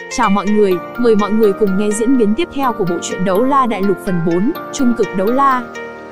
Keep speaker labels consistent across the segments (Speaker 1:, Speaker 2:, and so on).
Speaker 1: Chào mọi người, mời mọi người cùng nghe diễn biến tiếp theo của bộ truyện Đấu La Đại Lục phần 4, Trung cực đấu la.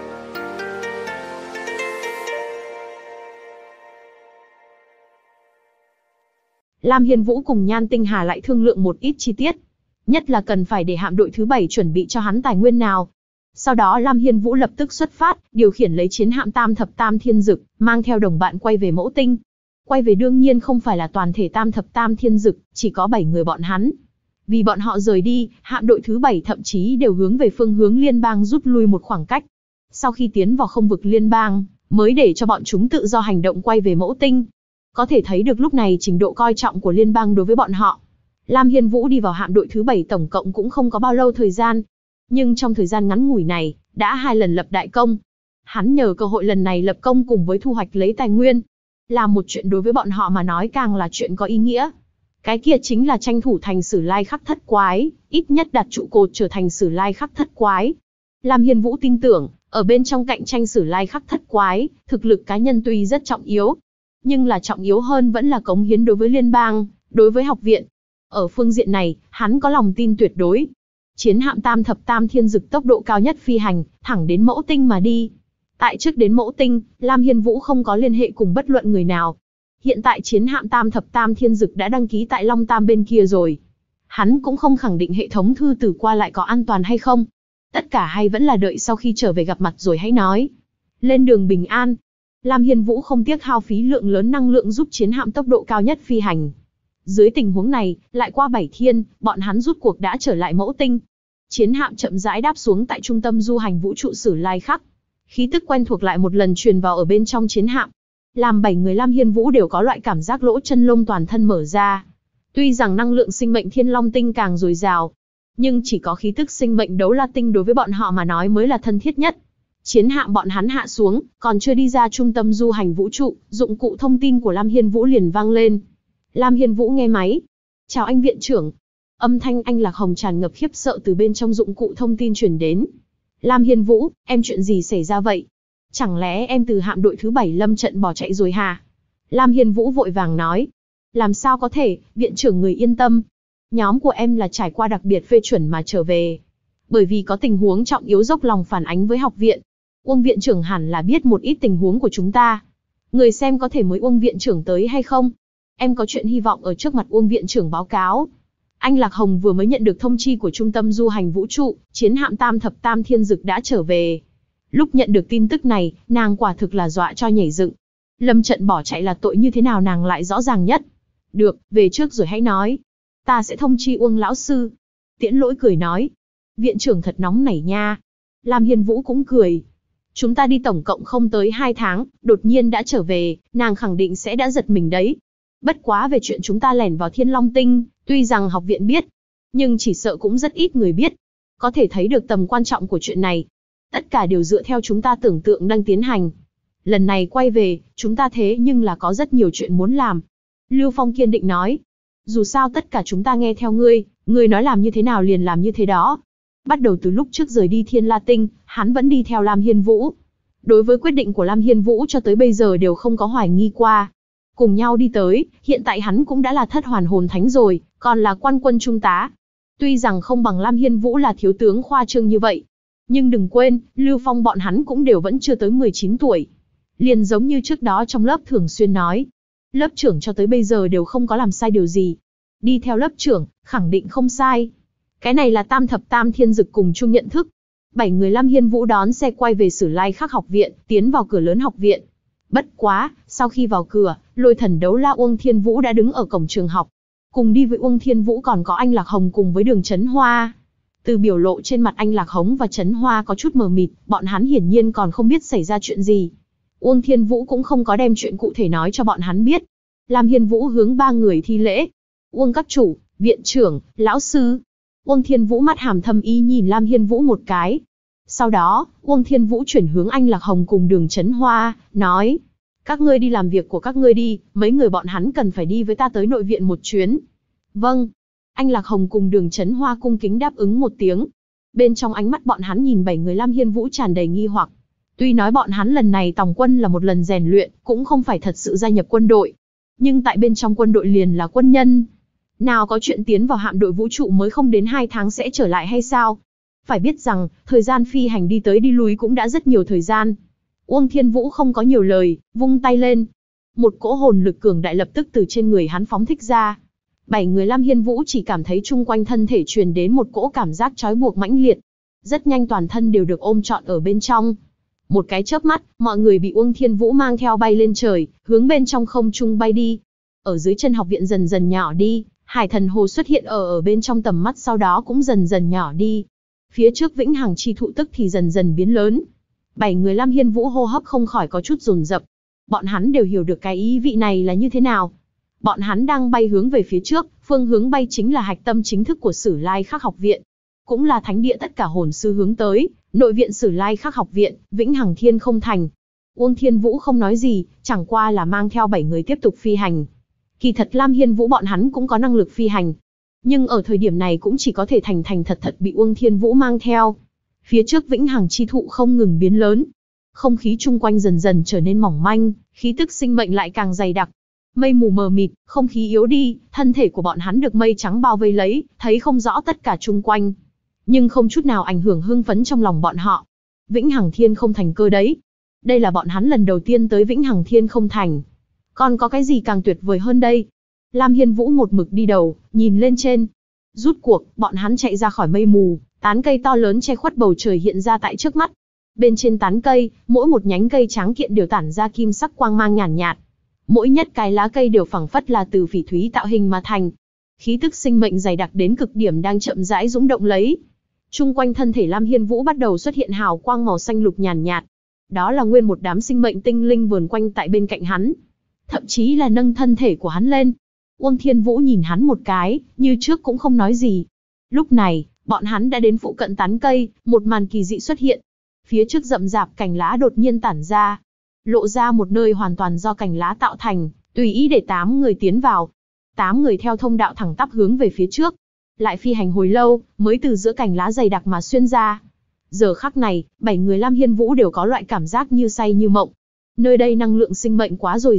Speaker 1: Lam Hiên Vũ cùng Nhan Tinh Hà lại thương lượng một ít chi tiết, nhất là cần phải để hạm đội thứ 7 chuẩn bị cho hắn tài nguyên nào. Sau đó Lam Hiên Vũ lập tức xuất phát, điều khiển lấy chiến hạm Tam Thập Tam Thiên Dực, mang theo đồng bạn quay về Mẫu Tinh. Quay về đương nhiên không phải là toàn thể Tam Thập Tam Thiên Dực, chỉ có 7 người bọn hắn. Vì bọn họ rời đi, hạm đội thứ 7 thậm chí đều hướng về phương hướng liên bang rút lui một khoảng cách. Sau khi tiến vào không vực liên bang, mới để cho bọn chúng tự do hành động quay về Mẫu Tinh. Có thể thấy được lúc này trình độ coi trọng của liên bang đối với bọn họ. Lam Hiên Vũ đi vào hạm đội thứ 7 tổng cộng cũng không có bao lâu thời gian. Nhưng trong thời gian ngắn ngủi này, đã 2 lần lập đại công. Hắn nhờ cơ hội lần này lập công cùng với thu hoạch lấy tài nguyên. Là một chuyện đối với bọn họ mà nói càng là chuyện có ý nghĩa. Cái kia chính là tranh thủ thành Sử Lai Khắc Thất Quái, ít nhất đặt trụ cột trở thành Sử Lai Khắc Thất Quái. Lam Hiên Vũ tin tưởng, ở bên trong cạnh tranh Sử Lai Khắc Thất Quái, thực lực cá nhân tuy rất trọng yếu, nhưng là trọng yếu hơn vẫn là cống hiến đối với liên bang, đối với học viện. Ở phương diện này, hắn có lòng tin tuyệt đối. Chiến hạm Tam Thập Tam Thiên Dực tốc độ cao nhất phi hành, thẳng đến Mẫu Tinh mà đi. Tại trước đến Mẫu Tinh, Lam Hiên Vũ không có liên hệ cùng bất luận người nào. Hiện tại chiến hạm Tam Thập Tam Thiên Dực đã đăng ký tại Long Tam bên kia rồi. Hắn cũng không khẳng định hệ thống thư tử qua lại có an toàn hay không. Tất cả hay vẫn là đợi sau khi trở về gặp mặt rồi hãy nói. Lên đường bình an. Lam Hiên Vũ không tiếc hao phí lượng lớn năng lượng giúp chiến hạm tốc độ cao nhất phi hành. Dưới tình huống này, lại qua 7 thiên, bọn hắn rút cuộc đã trở lại Mẫu Tinh. Chiến hạm chậm rãi đáp xuống tại trung tâm du hành vũ trụ Sử Lai Khắc. Khí tức quen thuộc lại một lần truyền vào ở bên trong chiến hạm. Làm 7 người Lam Hiên Vũ đều có loại cảm giác lỗ chân lông toàn thân mở ra. Tuy rằng năng lượng sinh mệnh Thiên Long Tinh càng dồi dào, nhưng chỉ có khí tức sinh mệnh Đấu La Tinh đối với bọn họ mà nói mới là thân thiết nhất. Chiến hạm bọn hắn hạ xuống, còn chưa đi ra trung tâm du hành vũ trụ, dụng cụ thông tin của Lam Hiên Vũ liền vang lên. Lam Hiên Vũ nghe máy. Chào anh viện trưởng. Âm thanh anh Lạc Hồng tràn ngập khiếp sợ từ bên trong dụng cụ thông tin truyền đến. Lam Hiên Vũ, em chuyện gì xảy ra vậy? Chẳng lẽ em từ hạm đội thứ 7 lâm trận bỏ chạy rồi hả? Lam Hiên Vũ vội vàng nói. Làm sao có thể, viện trưởng người yên tâm. Nhóm của em là trải qua đặc biệt phê chuẩn mà trở về. Bởi vì có tình huống trọng yếu dốc lòng phản ánh với học viện. Uông viện trưởng hẳn là biết một ít tình huống của chúng ta. Người xem có thể mời Uông viện trưởng tới hay không? Em có chuyện hy vọng ở trước mặt Uông viện trưởng báo cáo. Anh Lạc Hồng vừa mới nhận được thông chi của trung tâm du hành vũ trụ, chiến hạm Tam Thập Tam Thiên Dực đã trở về. Lúc nhận được tin tức này, nàng quả thực là dọa cho nhảy dựng. Lâm trận bỏ chạy là tội như thế nào nàng lại rõ ràng nhất. Được, về trước rồi hãy nói. Ta sẽ thông chi Uông lão sư. Tiễn Lỗi cười nói. Viện trưởng thật nóng nảy nha. Lam Hiên Vũ cũng cười. Chúng ta đi tổng cộng không tới 2 tháng, đột nhiên đã trở về, nàng khẳng định sẽ đã giật mình đấy. Bất quá về chuyện chúng ta lẻn vào Thiên Long Tinh, tuy rằng học viện biết, nhưng chỉ sợ cũng rất ít người biết. Có thể thấy được tầm quan trọng của chuyện này. Tất cả đều dựa theo chúng ta tưởng tượng đang tiến hành. Lần này quay về, chúng ta thế nhưng là có rất nhiều chuyện muốn làm. Lưu Phong kiên định nói. Dù sao tất cả chúng ta nghe theo ngươi nói làm như thế nào liền làm như thế đó. Bắt đầu từ lúc trước rời đi Thiên La Tinh, hắn vẫn đi theo Lam Hiên Vũ. Đối với quyết định của Lam Hiên Vũ cho tới bây giờ đều không có hoài nghi qua. Cùng nhau đi tới, hiện tại hắn cũng đã là thất hoàn hồn thánh rồi, còn là quan quân trung tá. Tuy rằng không bằng Lam Hiên Vũ là thiếu tướng khoa trương như vậy. Nhưng đừng quên, Lưu Phong bọn hắn cũng đều vẫn chưa tới 19 tuổi. Liền giống như trước đó trong lớp thường xuyên nói. Lớp trưởng cho tới bây giờ đều không có làm sai điều gì. Đi theo lớp trưởng, khẳng định không sai. Cái này là Tam Thập Tam Thiên Dực cùng chung nhận thức. 7 người Lam Hiên Vũ đón xe quay về Sử Lai Khắc học viện, tiến vào cửa lớn học viện. Bất quá, sau khi vào cửa, Lôi Thần Đấu La Uông Thiên Vũ đã đứng ở cổng trường học. Cùng đi với Uông Thiên Vũ còn có anh Lạc Hồng cùng với Đường Chấn Hoa. Từ biểu lộ trên mặt anh Lạc Hồng và Chấn Hoa có chút mờ mịt, bọn hắn hiển nhiên còn không biết xảy ra chuyện gì. Uông Thiên Vũ cũng không có đem chuyện cụ thể nói cho bọn hắn biết. Lam Hiên Vũ hướng 3 người thi lễ. Uông các chủ, viện trưởng, lão sư. Uông Thiên Vũ mắt hàm thâm ý nhìn Lam Hiên Vũ một cái. Sau đó, Uông Thiên Vũ chuyển hướng anh Lạc Hồng cùng Đường Chấn Hoa, nói. Các ngươi đi làm việc của các ngươi đi, mấy người bọn hắn cần phải đi với ta tới nội viện một chuyến. Vâng. Anh Lạc Hồng cùng Đường Chấn Hoa cung kính đáp ứng một tiếng. Bên trong ánh mắt bọn hắn nhìn 7 người Lam Hiên Vũ tràn đầy nghi hoặc. Tuy nói bọn hắn lần này tòng quân là một lần rèn luyện, cũng không phải thật sự gia nhập quân đội. Nhưng tại bên trong quân đội liền là quân nhân. Nào có chuyện tiến vào hạm đội vũ trụ mới không đến 2 tháng sẽ trở lại hay sao? Phải biết rằng, thời gian phi hành đi tới đi lui cũng đã rất nhiều thời gian. Uông Thiên Vũ không có nhiều lời, vung tay lên. Một cỗ hồn lực cường đại lập tức từ trên người hắn phóng thích ra. 7 người Lam Hiên Vũ chỉ cảm thấy chung quanh thân thể truyền đến một cỗ cảm giác trói buộc mãnh liệt. Rất nhanh toàn thân đều được ôm trọn ở bên trong. Một cái chớp mắt, mọi người bị Uông Thiên Vũ mang theo bay lên trời, hướng bên trong không trung bay đi. Ở dưới chân học viện dần dần nhỏ đi, Hải Thần Hồ xuất hiện ở bên trong tầm mắt, sau đó cũng dần dần nhỏ đi. Phía trước Vĩnh Hằng Chi Thụ tức thì dần dần biến lớn. 7 người Lam Hiên Vũ hô hấp không khỏi có chút dồn dập. Bọn hắn đều hiểu được cái ý vị này là như thế nào. Bọn hắn đang bay hướng về phía trước, phương hướng bay chính là hạch tâm chính thức của Sử Lai Khắc học viện. Cũng là thánh địa tất cả hồn sư hướng tới, nội viện Sử Lai Khắc học viện, Vĩnh Hằng Thiên Không Thành. Uông Thiên Vũ không nói gì, chẳng qua là mang theo 7 người tiếp tục phi hành. Kỳ thật Lam Hiên Vũ bọn hắn cũng có năng lực phi hành. Nhưng ở thời điểm này cũng chỉ có thể thành thành thật thật bị Uông Thiên Vũ mang theo. Phía trước Vĩnh Hằng Chi Thụ không ngừng biến lớn. Không khí chung quanh dần dần trở nên mỏng manh, khí tức sinh mệnh lại càng dày đặc. Mây mù mờ mịt, không khí yếu đi, thân thể của bọn hắn được mây trắng bao vây lấy, thấy không rõ tất cả chung quanh. Nhưng không chút nào ảnh hưởng hưng phấn trong lòng bọn họ. Vĩnh Hằng Thiên Không Thành cơ đấy. Đây là bọn hắn lần đầu tiên tới Vĩnh Hằng Thiên Không Thành. Còn có cái gì càng tuyệt vời hơn đây? Lam Hiên Vũ một mực đi đầu, nhìn lên trên. Rút cuộc, bọn hắn chạy ra khỏi mây mù, tán cây to lớn che khuất bầu trời hiện ra tại trước mắt. Bên trên tán cây, mỗi một nhánh cây tráng kiện đều tản ra kim sắc quang mang nhàn nhạt. Mỗi nhất cái lá cây đều phảng phất là từ phỉ thúy tạo hình mà thành. Khí tức sinh mệnh dày đặc đến cực điểm đang chậm rãi dũng động lấy. Trung quanh thân thể Lam Hiên Vũ bắt đầu xuất hiện hào quang màu xanh lục nhàn nhạt. Đó là nguyên một đám sinh mệnh tinh linh vờn quanh tại bên cạnh hắn. Thậm chí là nâng thân thể của hắn lên. Uông Thiên Vũ nhìn hắn một cái, như trước cũng không nói gì. Lúc này, bọn hắn đã đến phụ cận tán cây, một màn kỳ dị xuất hiện. Phía trước rậm rạp cành lá đột nhiên tản ra, lộ ra một nơi hoàn toàn do cành lá tạo thành, tùy ý để 8 người tiến vào. 8 người theo thông đạo thẳng tắp hướng về phía trước. Lại phi hành hồi lâu, mới từ giữa cành lá dày đặc mà xuyên ra. Giờ khắc này, 7 người Lam Hiên Vũ đều có loại cảm giác như say như mộng. Nơi đây năng lượng sinh mệnh quá dồi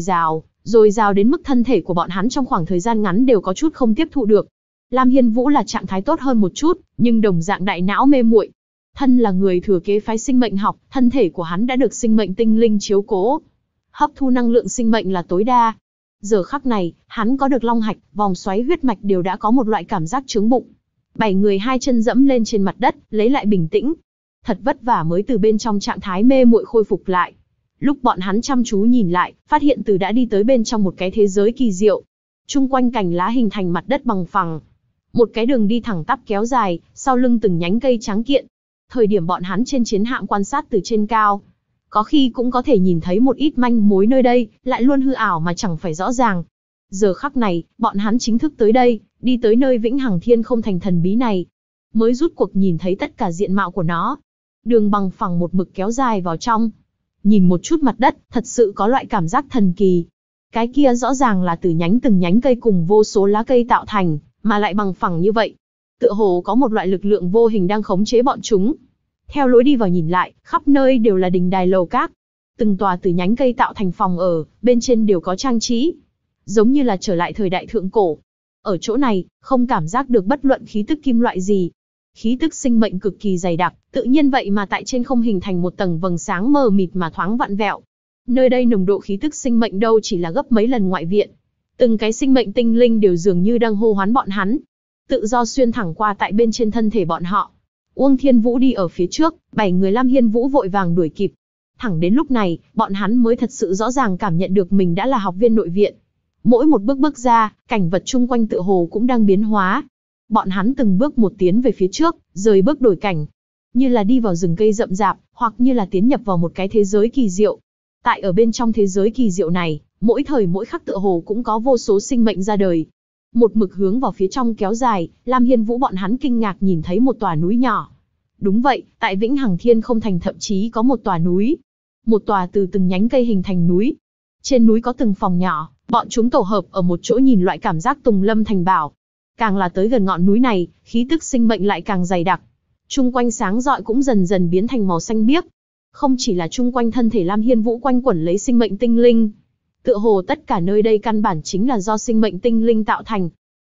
Speaker 1: dào đến mức thân thể của bọn hắn trong khoảng thời gian ngắn đều có chút không tiếp thụ được. Lam Hiên Vũ là trạng thái tốt hơn một chút, nhưng đồng dạng đại não mê muội. Thân là người thừa kế phái sinh mệnh học, thân thể của hắn đã được sinh mệnh tinh linh chiếu cố. Hấp thu năng lượng sinh mệnh là tối đa. Giờ khắc này, hắn có được long hạch, vòng xoáy huyết mạch đều đã có một loại cảm giác chướng bụng. 7 người hai chân dẫm lên trên mặt đất, lấy lại bình tĩnh. Thật vất vả mới từ bên trong trạng thái mê muội khôi phục lại. Lúc bọn hắn chăm chú nhìn lại, phát hiện từ đã đi tới bên trong một cái thế giới kỳ diệu. Trung quanh cành lá hình thành mặt đất bằng phẳng. Một cái đường đi thẳng tắp kéo dài, sau lưng từng nhánh cây trắng kiện. Thời điểm bọn hắn trên chiến hạm quan sát từ trên cao, có khi cũng có thể nhìn thấy một ít manh mối nơi đây, lại luôn hư ảo mà chẳng phải rõ ràng. Giờ khắc này, bọn hắn chính thức tới đây, đi tới nơi Vĩnh Hằng Thiên Không Thành thần bí này. Mới rút cuộc nhìn thấy tất cả diện mạo của nó. Đường bằng phẳng một mực kéo dài vào trong. Nhìn một chút mặt đất, thật sự có loại cảm giác thần kỳ. Cái kia rõ ràng là từ từng nhánh cây cùng vô số lá cây tạo thành, mà lại bằng phẳng như vậy. Tựa hồ có một loại lực lượng vô hình đang khống chế bọn chúng. Theo lối đi vào nhìn lại, khắp nơi đều là đình đài lầu các. Từng tòa từ nhánh cây tạo thành phòng ở, bên trên đều có trang trí. Giống như là trở lại thời đại thượng cổ. Ở chỗ này, không cảm giác được bất luận khí tức kim loại gì. Khí tức sinh mệnh cực kỳ dày đặc, tự nhiên vậy mà tại trên không hình thành một tầng vầng sáng mờ mịt mà thoáng vặn vẹo. Nơi đây nồng độ khí tức sinh mệnh đâu chỉ là gấp mấy lần ngoại viện. Từng cái sinh mệnh tinh linh đều dường như đang hô hoán bọn hắn. Tự do xuyên thẳng qua tại bên trên thân thể bọn họ. Uông Thiên Vũ đi ở phía trước, 7 người Lam Hiên Vũ vội vàng đuổi kịp. Thẳng đến lúc này, bọn hắn mới thật sự rõ ràng cảm nhận được mình đã là học viên nội viện. Mỗi một bước bước ra, cảnh vật chung quanh tựa hồ cũng đang biến hóa. Bọn hắn từng bước một tiến về phía trước, rời bước đổi cảnh. Như là đi vào rừng cây rậm rạp, hoặc như là tiến nhập vào một cái thế giới kỳ diệu. Tại ở bên trong thế giới kỳ diệu này, mỗi thời mỗi khắc tựa hồ cũng có vô số sinh mệnh ra đời. Một mực hướng vào phía trong kéo dài, Lam Hiên Vũ bọn hắn kinh ngạc nhìn thấy một tòa núi nhỏ. Đúng vậy, tại Vĩnh Hằng Thiên Không Thành thậm chí có một tòa núi. Một tòa từ từng nhánh cây hình thành núi. Trên núi có từng phòng nhỏ, bọn chúng tổ hợp ở một chỗ nhìn loại cảm giác tùng lâm thành bảo. Càng là tới gần ngọn núi này, khí tức sinh mệnh lại càng dày đặc. Trung quanh sáng rọi cũng dần dần biến thành màu xanh biếc. Không chỉ là trung quanh thân thể Lam Hiên Vũ quanh quẩn lấy sinh mệnh tinh linh. Tựa hồ tất cả nơi đây căn bản chính là do sinh mệnh tinh linh tạo thành.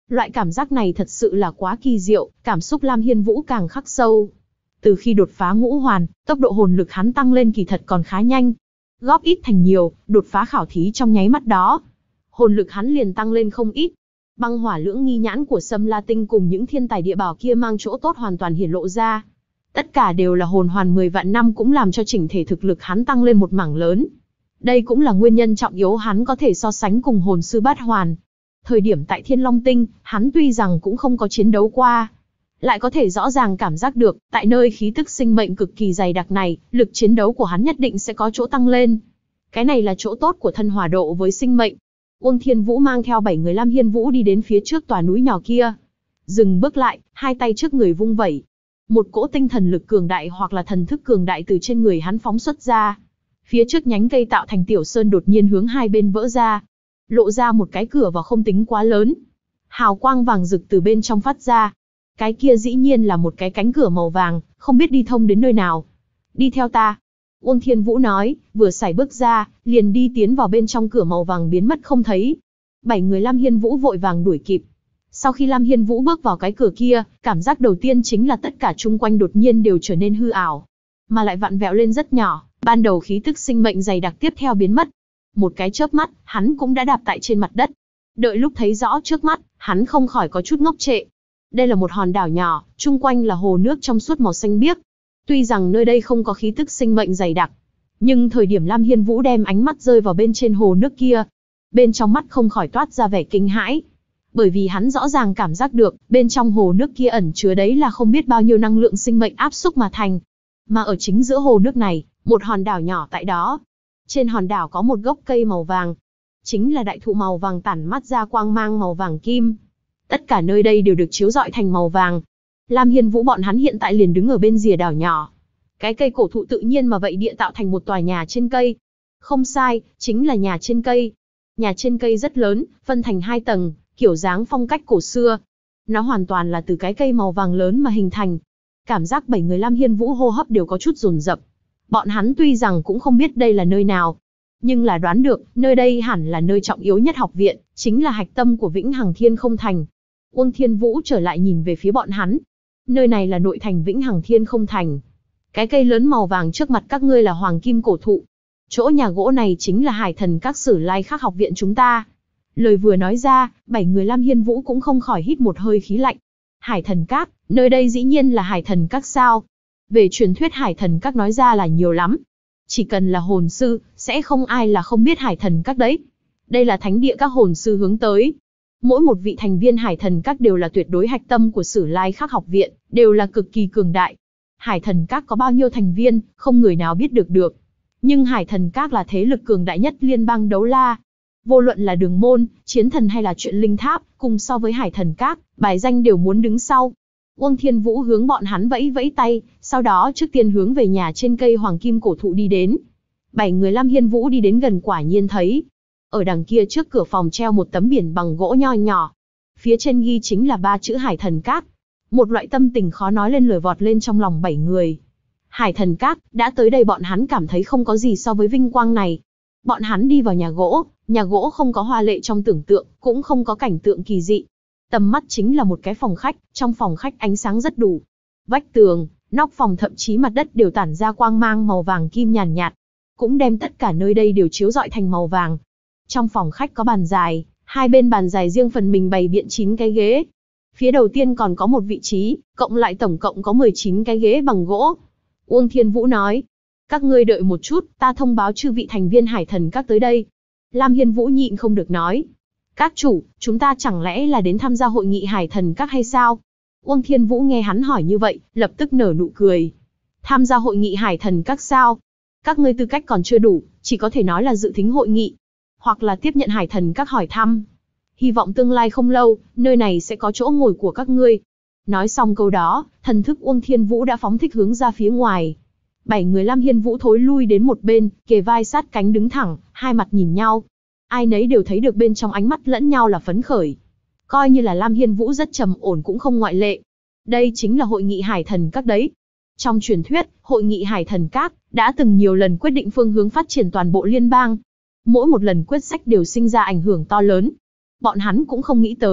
Speaker 1: Loại cảm giác này thật sự là quá kỳ diệu, cảm xúc Lam Hiên Vũ càng khắc sâu. Từ khi đột phá ngũ hoàn, tốc độ hồn lực hắn tăng lên kỳ thật còn khá nhanh. Góp ít thành nhiều, đột phá khảo thí trong nháy mắt đó. Hồn lực hắn liền tăng lên không ít. Băng hỏa lưỡng nghi nhãn của Sâm La Tinh cùng những thiên tài địa bảo kia mang chỗ tốt hoàn toàn hiển lộ ra. Tất cả đều là hồn hoàn 10 vạn năm cũng làm cho chỉnh thể thực lực hắn tăng lên một mảng lớn. Đây cũng là nguyên nhân trọng yếu hắn có thể so sánh cùng hồn sư bát hoàn. Thời điểm tại Thiên Long Tinh, hắn tuy rằng cũng không có chiến đấu qua, lại có thể rõ ràng cảm giác được, tại nơi khí tức sinh mệnh cực kỳ dày đặc này, lực chiến đấu của hắn nhất định sẽ có chỗ tăng lên. Cái này là chỗ tốt của thân hòa độ với sinh mệnh. Uông Thiên Vũ mang theo 7 người Lam Hiên Vũ đi đến phía trước tòa núi nhỏ kia. Dừng bước lại, hai tay trước người vung vẩy. Một cỗ tinh thần lực cường đại hoặc là thần thức cường đại từ trên người hắn phóng xuất ra. Phía trước nhánh cây tạo thành tiểu sơn đột nhiên hướng hai bên vỡ ra. Lộ ra một cái cửa vào không tính quá lớn. Hào quang vàng rực từ bên trong phát ra. Cái kia dĩ nhiên là một cái cánh cửa màu vàng, không biết đi thông đến nơi nào. Đi theo ta. Uông Thiên Vũ nói, vừa sải bước ra, liền đi tiến vào bên trong cửa màu vàng biến mất không thấy. 7 người Lam Hiên Vũ vội vàng đuổi kịp. Sau khi Lam Hiên Vũ bước vào cái cửa kia, cảm giác đầu tiên chính là tất cả chung quanh đột nhiên đều trở nên hư ảo. Mà lại vặn vẹo lên rất nhỏ, ban đầu khí tức sinh mệnh dày đặc tiếp theo biến mất. Một cái chớp mắt, hắn cũng đã đạp tại trên mặt đất. Đợi lúc thấy rõ trước mắt, hắn không khỏi có chút ngốc trệ. Đây là một hòn đảo nhỏ, chung quanh là hồ nước trong suốt màu xanh biếc. Tuy rằng nơi đây không có khí tức sinh mệnh dày đặc, nhưng thời điểm Lam Hiên Vũ đem ánh mắt rơi vào bên trên hồ nước kia, bên trong mắt không khỏi toát ra vẻ kinh hãi. Bởi vì hắn rõ ràng cảm giác được, bên trong hồ nước kia ẩn chứa đấy là không biết bao nhiêu năng lượng sinh mệnh áp xúc mà thành. Mà ở chính giữa hồ nước này, một hòn đảo nhỏ tại đó. Trên hòn đảo có một gốc cây màu vàng. Chính là đại thụ màu vàng tản mắt ra quang mang màu vàng kim. Tất cả nơi đây đều được chiếu rọi thành màu vàng. Lam Hiên Vũ bọn hắn hiện tại liền đứng ở bên rìa đảo nhỏ. Cái cây cổ thụ tự nhiên mà vậy địa tạo thành một tòa nhà trên cây. Không sai, chính là nhà trên cây. Nhà trên cây rất lớn, phân thành 2 tầng, kiểu dáng phong cách cổ xưa. Nó hoàn toàn là từ cái cây màu vàng lớn mà hình thành. Cảm giác 7 người Lam Hiên Vũ hô hấp đều có chút dồn dập. Bọn hắn tuy rằng cũng không biết đây là nơi nào, nhưng là đoán được, nơi đây hẳn là nơi trọng yếu nhất học viện, chính là hạch tâm của Vĩnh Hằng Thiên Không Thành. Uông Thiên Vũ trở lại nhìn về phía bọn hắn. Nơi này là nội thành Vĩnh Hằng Thiên Không Thành. Cái cây lớn màu vàng trước mặt các ngươi là hoàng kim cổ thụ. Chỗ nhà gỗ này chính là Hải Thần Các Sử Lai Khắc học viện chúng ta. Lời vừa nói ra, 7 người Lam Hiên Vũ cũng không khỏi hít một hơi khí lạnh. Hải Thần Các, nơi đây dĩ nhiên là Hải Thần Các sao? Về truyền thuyết Hải Thần Các nói ra là nhiều lắm. Chỉ cần là hồn sư, sẽ không ai là không biết Hải Thần Các đấy. Đây là thánh địa các hồn sư hướng tới. Mỗi một vị thành viên Hải Thần Các đều là tuyệt đối hạch tâm của Sử Lai Khắc học viện, đều là cực kỳ cường đại. Hải Thần Các có bao nhiêu thành viên, không người nào biết được. Nhưng Hải Thần Các là thế lực cường đại nhất liên bang Đấu La. Vô luận là Đường Môn, Chiến Thần hay là Chuyện Linh Tháp, cùng so với Hải Thần Các, bài danh đều muốn đứng sau. Uông Thiên Vũ hướng bọn hắn vẫy vẫy tay, sau đó trước tiên hướng về nhà trên cây hoàng kim cổ thụ đi đến. 7 người Lam Hiên Vũ đi đến gần quả nhiên thấy. Ở đằng kia trước cửa phòng treo một tấm biển bằng gỗ nho nhỏ. Phía trên ghi chính là 3 chữ Hải Thần Các. Một loại tâm tình khó nói lên lời vọt lên trong lòng 7 người. Hải Thần Các, đã tới đây bọn hắn cảm thấy không có gì so với vinh quang này. Bọn hắn đi vào nhà gỗ không có hoa lệ trong tưởng tượng, cũng không có cảnh tượng kỳ dị. Tầm mắt chính là một cái phòng khách, trong phòng khách ánh sáng rất đủ. Vách tường, nóc phòng thậm chí mặt đất đều tản ra quang mang màu vàng kim nhàn nhạt, cũng đem tất cả nơi đây đều chiếu rọi thành màu vàng. Trong phòng khách có bàn dài, hai bên bàn dài riêng phần mình bày biện 9 cái ghế. Phía đầu tiên còn có một vị trí, cộng lại tổng cộng có 19 cái ghế bằng gỗ. Uông Thiên Vũ nói, các ngươi đợi một chút, ta thông báo chư vị thành viên Hải Thần Các tới đây. Lam Hiên Vũ nhịn không được nói, các chủ, chúng ta chẳng lẽ là đến tham gia hội nghị Hải Thần Các hay sao? Uông Thiên Vũ nghe hắn hỏi như vậy, lập tức nở nụ cười. Tham gia hội nghị Hải Thần Các sao? Các ngươi tư cách còn chưa đủ, chỉ có thể nói là dự thính hội nghị, hoặc là tiếp nhận Hải Thần Các hỏi thăm. Hy vọng tương lai không lâu, nơi này sẽ có chỗ ngồi của các ngươi. Nói xong câu đó, thần thức Uông Thiên Vũ đã phóng thích hướng ra phía ngoài. 7 người Lam Hiên Vũ thối lui đến một bên, kề vai sát cánh đứng thẳng, hai mặt nhìn nhau. Ai nấy đều thấy được bên trong ánh mắt lẫn nhau là phấn khởi. Coi như là Lam Hiên Vũ rất trầm ổn cũng không ngoại lệ. Đây chính là hội nghị Hải Thần Các đấy. Trong truyền thuyết, hội nghị Hải Thần Các đã từng nhiều lần quyết định phương hướng phát triển toàn bộ liên bang. Mỗi một lần quyết sách đều sinh ra ảnh hưởng to lớn. Bọn hắn cũng không nghĩ tới,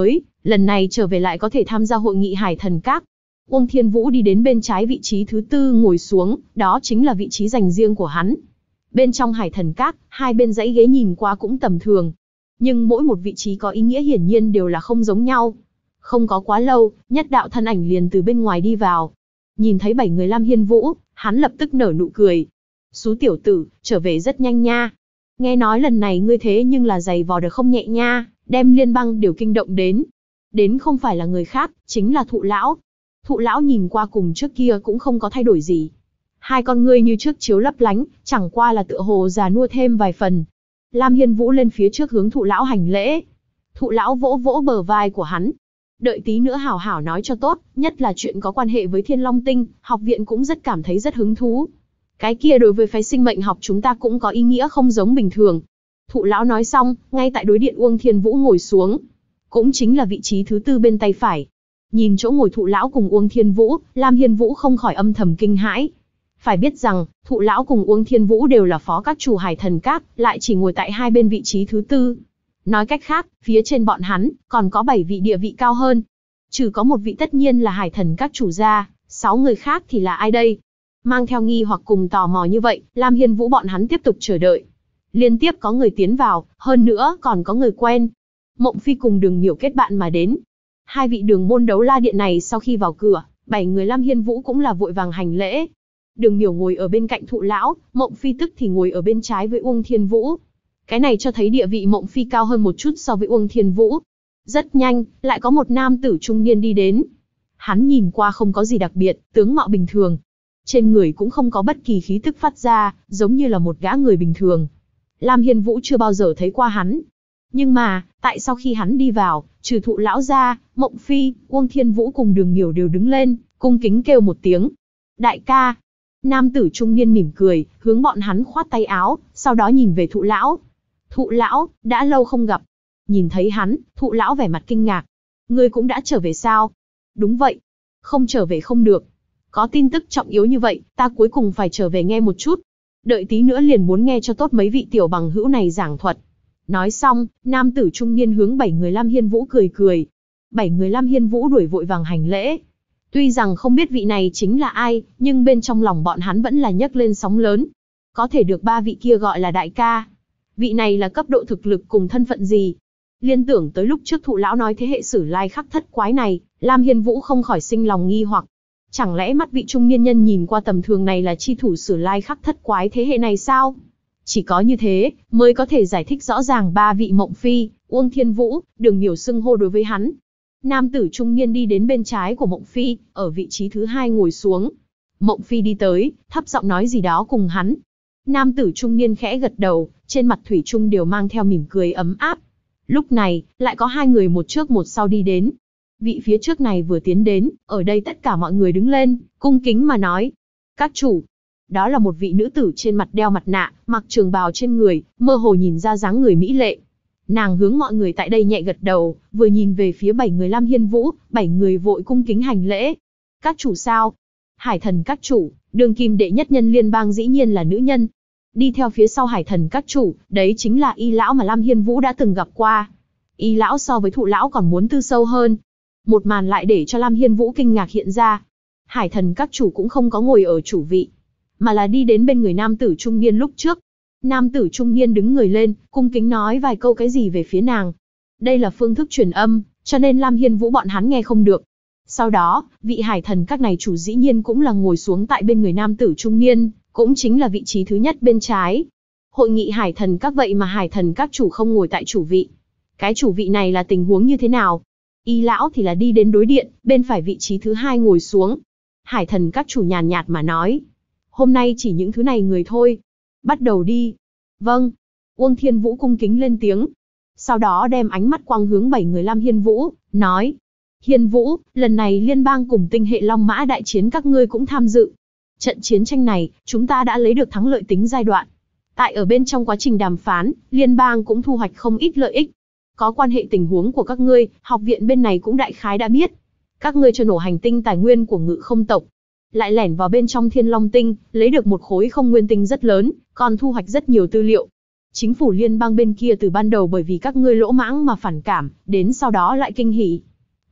Speaker 1: Lần này trở về lại có thể tham gia hội nghị Hải Thần Các. Uông Thiên Vũ đi đến bên trái vị trí thứ 4 ngồi xuống, đó chính là vị trí dành riêng của hắn. Bên trong Hải Thần Các, hai bên dãy ghế nhìn qua cũng tầm thường. Nhưng mỗi một vị trí có ý nghĩa hiển nhiên đều là không giống nhau. Không có quá lâu, nhất đạo thân ảnh liền từ bên ngoài đi vào. Nhìn thấy 7 người Lam Hiên Vũ, hắn lập tức nở nụ cười. Xú tiểu tử, trở về rất nhanh nha. Nghe nói lần này ngươi thế nhưng là giày vò được không nhẹ nha, đem liên bang đều kinh động đến. Đến không phải là người khác, chính là Thụ Lão. Thụ Lão nhìn qua cùng trước kia cũng không có thay đổi gì. Hai con ngươi như trước chiếu lấp lánh, chẳng qua là tựa hồ già nua thêm vài phần. Lam Hiên Vũ lên phía trước hướng Thụ Lão hành lễ. Thụ Lão vỗ vỗ bờ vai của hắn. Đợi tí nữa hảo hảo nói cho tốt, nhất là chuyện có quan hệ với Thiên Long Tinh, học viện cũng rất cảm thấy rất hứng thú. Cái kia đối với phái sinh mệnh học chúng ta cũng có ý nghĩa không giống bình thường. Thụ Lão nói xong, ngay tại đối diện Uông Thiên Vũ ngồi xuống. Cũng chính là vị trí thứ 4 bên tay phải. Nhìn chỗ ngồi Thụ Lão cùng Uông Thiên Vũ, Lam Hiên Vũ không khỏi âm thầm kinh hãi. Phải biết rằng, Thụ Lão cùng Uông Thiên Vũ đều là phó các chủ Hải Thần Các, lại chỉ ngồi tại hai bên vị trí thứ 4. Nói cách khác, phía trên bọn hắn, còn có 7 vị địa vị cao hơn. Trừ có một vị tất nhiên là Hải Thần Các chủ gia, 6 người khác thì là ai đây? Mang theo nghi hoặc cùng tò mò như vậy, Lam Hiên Vũ bọn hắn tiếp tục chờ đợi. Liên tiếp có người tiến vào, hơn nữa còn có người quen. Mộng Phi cùng Đường Miểu kết bạn mà đến. Hai vị đường môn đấu la điện này sau khi vào cửa, 7 người Lam Hiên Vũ cũng là vội vàng hành lễ. Đường Miểu ngồi ở bên cạnh Thụ Lão, Mộng Phi tức thì ngồi ở bên trái với Uông Thiên Vũ. Cái này cho thấy địa vị Mộng Phi cao hơn một chút so với Uông Thiên Vũ. Rất nhanh, lại có một nam tử trung niên đi đến. Hắn nhìn qua không có gì đặc biệt, tướng mạo bình thường. Trên người cũng không có bất kỳ khí tức phát ra, giống như là một gã người bình thường. Lam Hiên Vũ chưa bao giờ thấy qua hắn. Nhưng mà, tại sau khi hắn đi vào, trừ Thụ Lão ra, Mộng Phi, Uông Thiên Vũ cùng Đường Miểu đều đứng lên, cung kính kêu một tiếng. Đại ca. Nam tử trung niên mỉm cười, hướng bọn hắn khoát tay áo, sau đó nhìn về Thụ Lão. Thụ Lão, đã lâu không gặp. Nhìn thấy hắn, Thụ Lão vẻ mặt kinh ngạc. Ngươi cũng đã trở về sao? Đúng vậy. Không trở về không được. Có tin tức trọng yếu như vậy, ta cuối cùng phải trở về nghe một chút. Đợi tí nữa liền muốn nghe cho tốt mấy vị tiểu bằng hữu này giảng thuật. Nói xong, nam tử trung niên hướng 7 người Lam Hiên Vũ cười cười. 7 người Lam Hiên Vũ đuổi vội vàng hành lễ. Tuy rằng không biết vị này chính là ai, nhưng bên trong lòng bọn hắn vẫn là nhấc lên sóng lớn. Có thể được 3 vị kia gọi là đại ca. Vị này là cấp độ thực lực cùng thân phận gì? Liên tưởng tới lúc trước Thụ Lão nói thế hệ Sử Lai Khắc thất quái này, Lam Hiên Vũ không khỏi sinh lòng nghi hoặc. Chẳng lẽ mắt vị trung niên nhân nhìn qua tầm thường này là chi thủ Sử Lai Khắc thất quái thế hệ này sao? Chỉ có như thế, mới có thể giải thích rõ ràng 3 vị Mộng Phi, Uông Thiên Vũ, Đường Miểu xưng hô đối với hắn. Nam tử trung niên đi đến bên trái của Mộng Phi, ở vị trí thứ 2 ngồi xuống. Mộng Phi đi tới, thấp giọng nói gì đó cùng hắn. Nam tử trung niên khẽ gật đầu, trên mặt thủy chung đều mang theo mỉm cười ấm áp. Lúc này, lại có 2 người một trước một sau đi đến. Vị phía trước này vừa tiến đến, ở đây tất cả mọi người đứng lên, cung kính mà nói. Các chủ. Đó là một vị nữ tử trên mặt đeo mặt nạ, mặc trường bào trên người, mơ hồ nhìn ra dáng người mỹ lệ. Nàng hướng mọi người tại đây nhẹ gật đầu, vừa nhìn về phía 7 người Lam Hiên Vũ, 7 người vội cung kính hành lễ. Các chủ sao? Hải Thần các chủ, đương kim đệ nhất nhân liên bang dĩ nhiên là nữ nhân. Đi theo phía sau Hải Thần các chủ, đấy chính là Y lão mà Lam Hiên Vũ đã từng gặp qua. Y lão so với Thụ lão còn muốn tư sâu hơn. Một màn lại để cho Lam Hiên Vũ kinh ngạc hiện ra. Hải Thần các chủ cũng không có ngồi ở chủ vị, mà là đi đến bên người nam tử trung niên lúc trước. Nam tử trung niên đứng người lên, cung kính nói vài câu cái gì về phía nàng. Đây là phương thức truyền âm, cho nên Lam Hiên Vũ bọn hắn nghe không được. Sau đó, vị Hải Thần các này chủ dĩ nhiên cũng là ngồi xuống tại bên người nam tử trung niên, cũng chính là vị trí thứ nhất bên trái. Hội nghị Hải Thần các vậy mà Hải Thần các chủ không ngồi tại chủ vị. Cái chủ vị này là tình huống như thế nào? Y lão thì là đi đến đối điện, bên phải vị trí thứ 2 ngồi xuống. Hải Thần các chủ nhàn nhạt mà nói. Hôm nay chỉ những thứ này người thôi. Bắt đầu đi. Vâng. Uông Thiên Vũ cung kính lên tiếng. Sau đó đem ánh mắt quang hướng 7 người Lam Hiên Vũ, nói. Hiên Vũ, lần này liên bang cùng tinh hệ Long Mã đại chiến các ngươi cũng tham dự. Trận chiến tranh này, chúng ta đã lấy được thắng lợi tính giai đoạn. Tại ở bên trong quá trình đàm phán, liên bang cũng thu hoạch không ít lợi ích. Có quan hệ tình huống của các ngươi, học viện bên này cũng đại khái đã biết. Các ngươi cho nổ hành tinh tài nguyên của Ngự Không tộc, lại lẻn vào bên trong Thiên Long tinh, lấy được một khối không nguyên tinh rất lớn, còn thu hoạch rất nhiều tư liệu. Chính phủ liên bang bên kia từ ban đầu bởi vì các ngươi lỗ mãng mà phản cảm, đến sau đó lại kinh hỉ.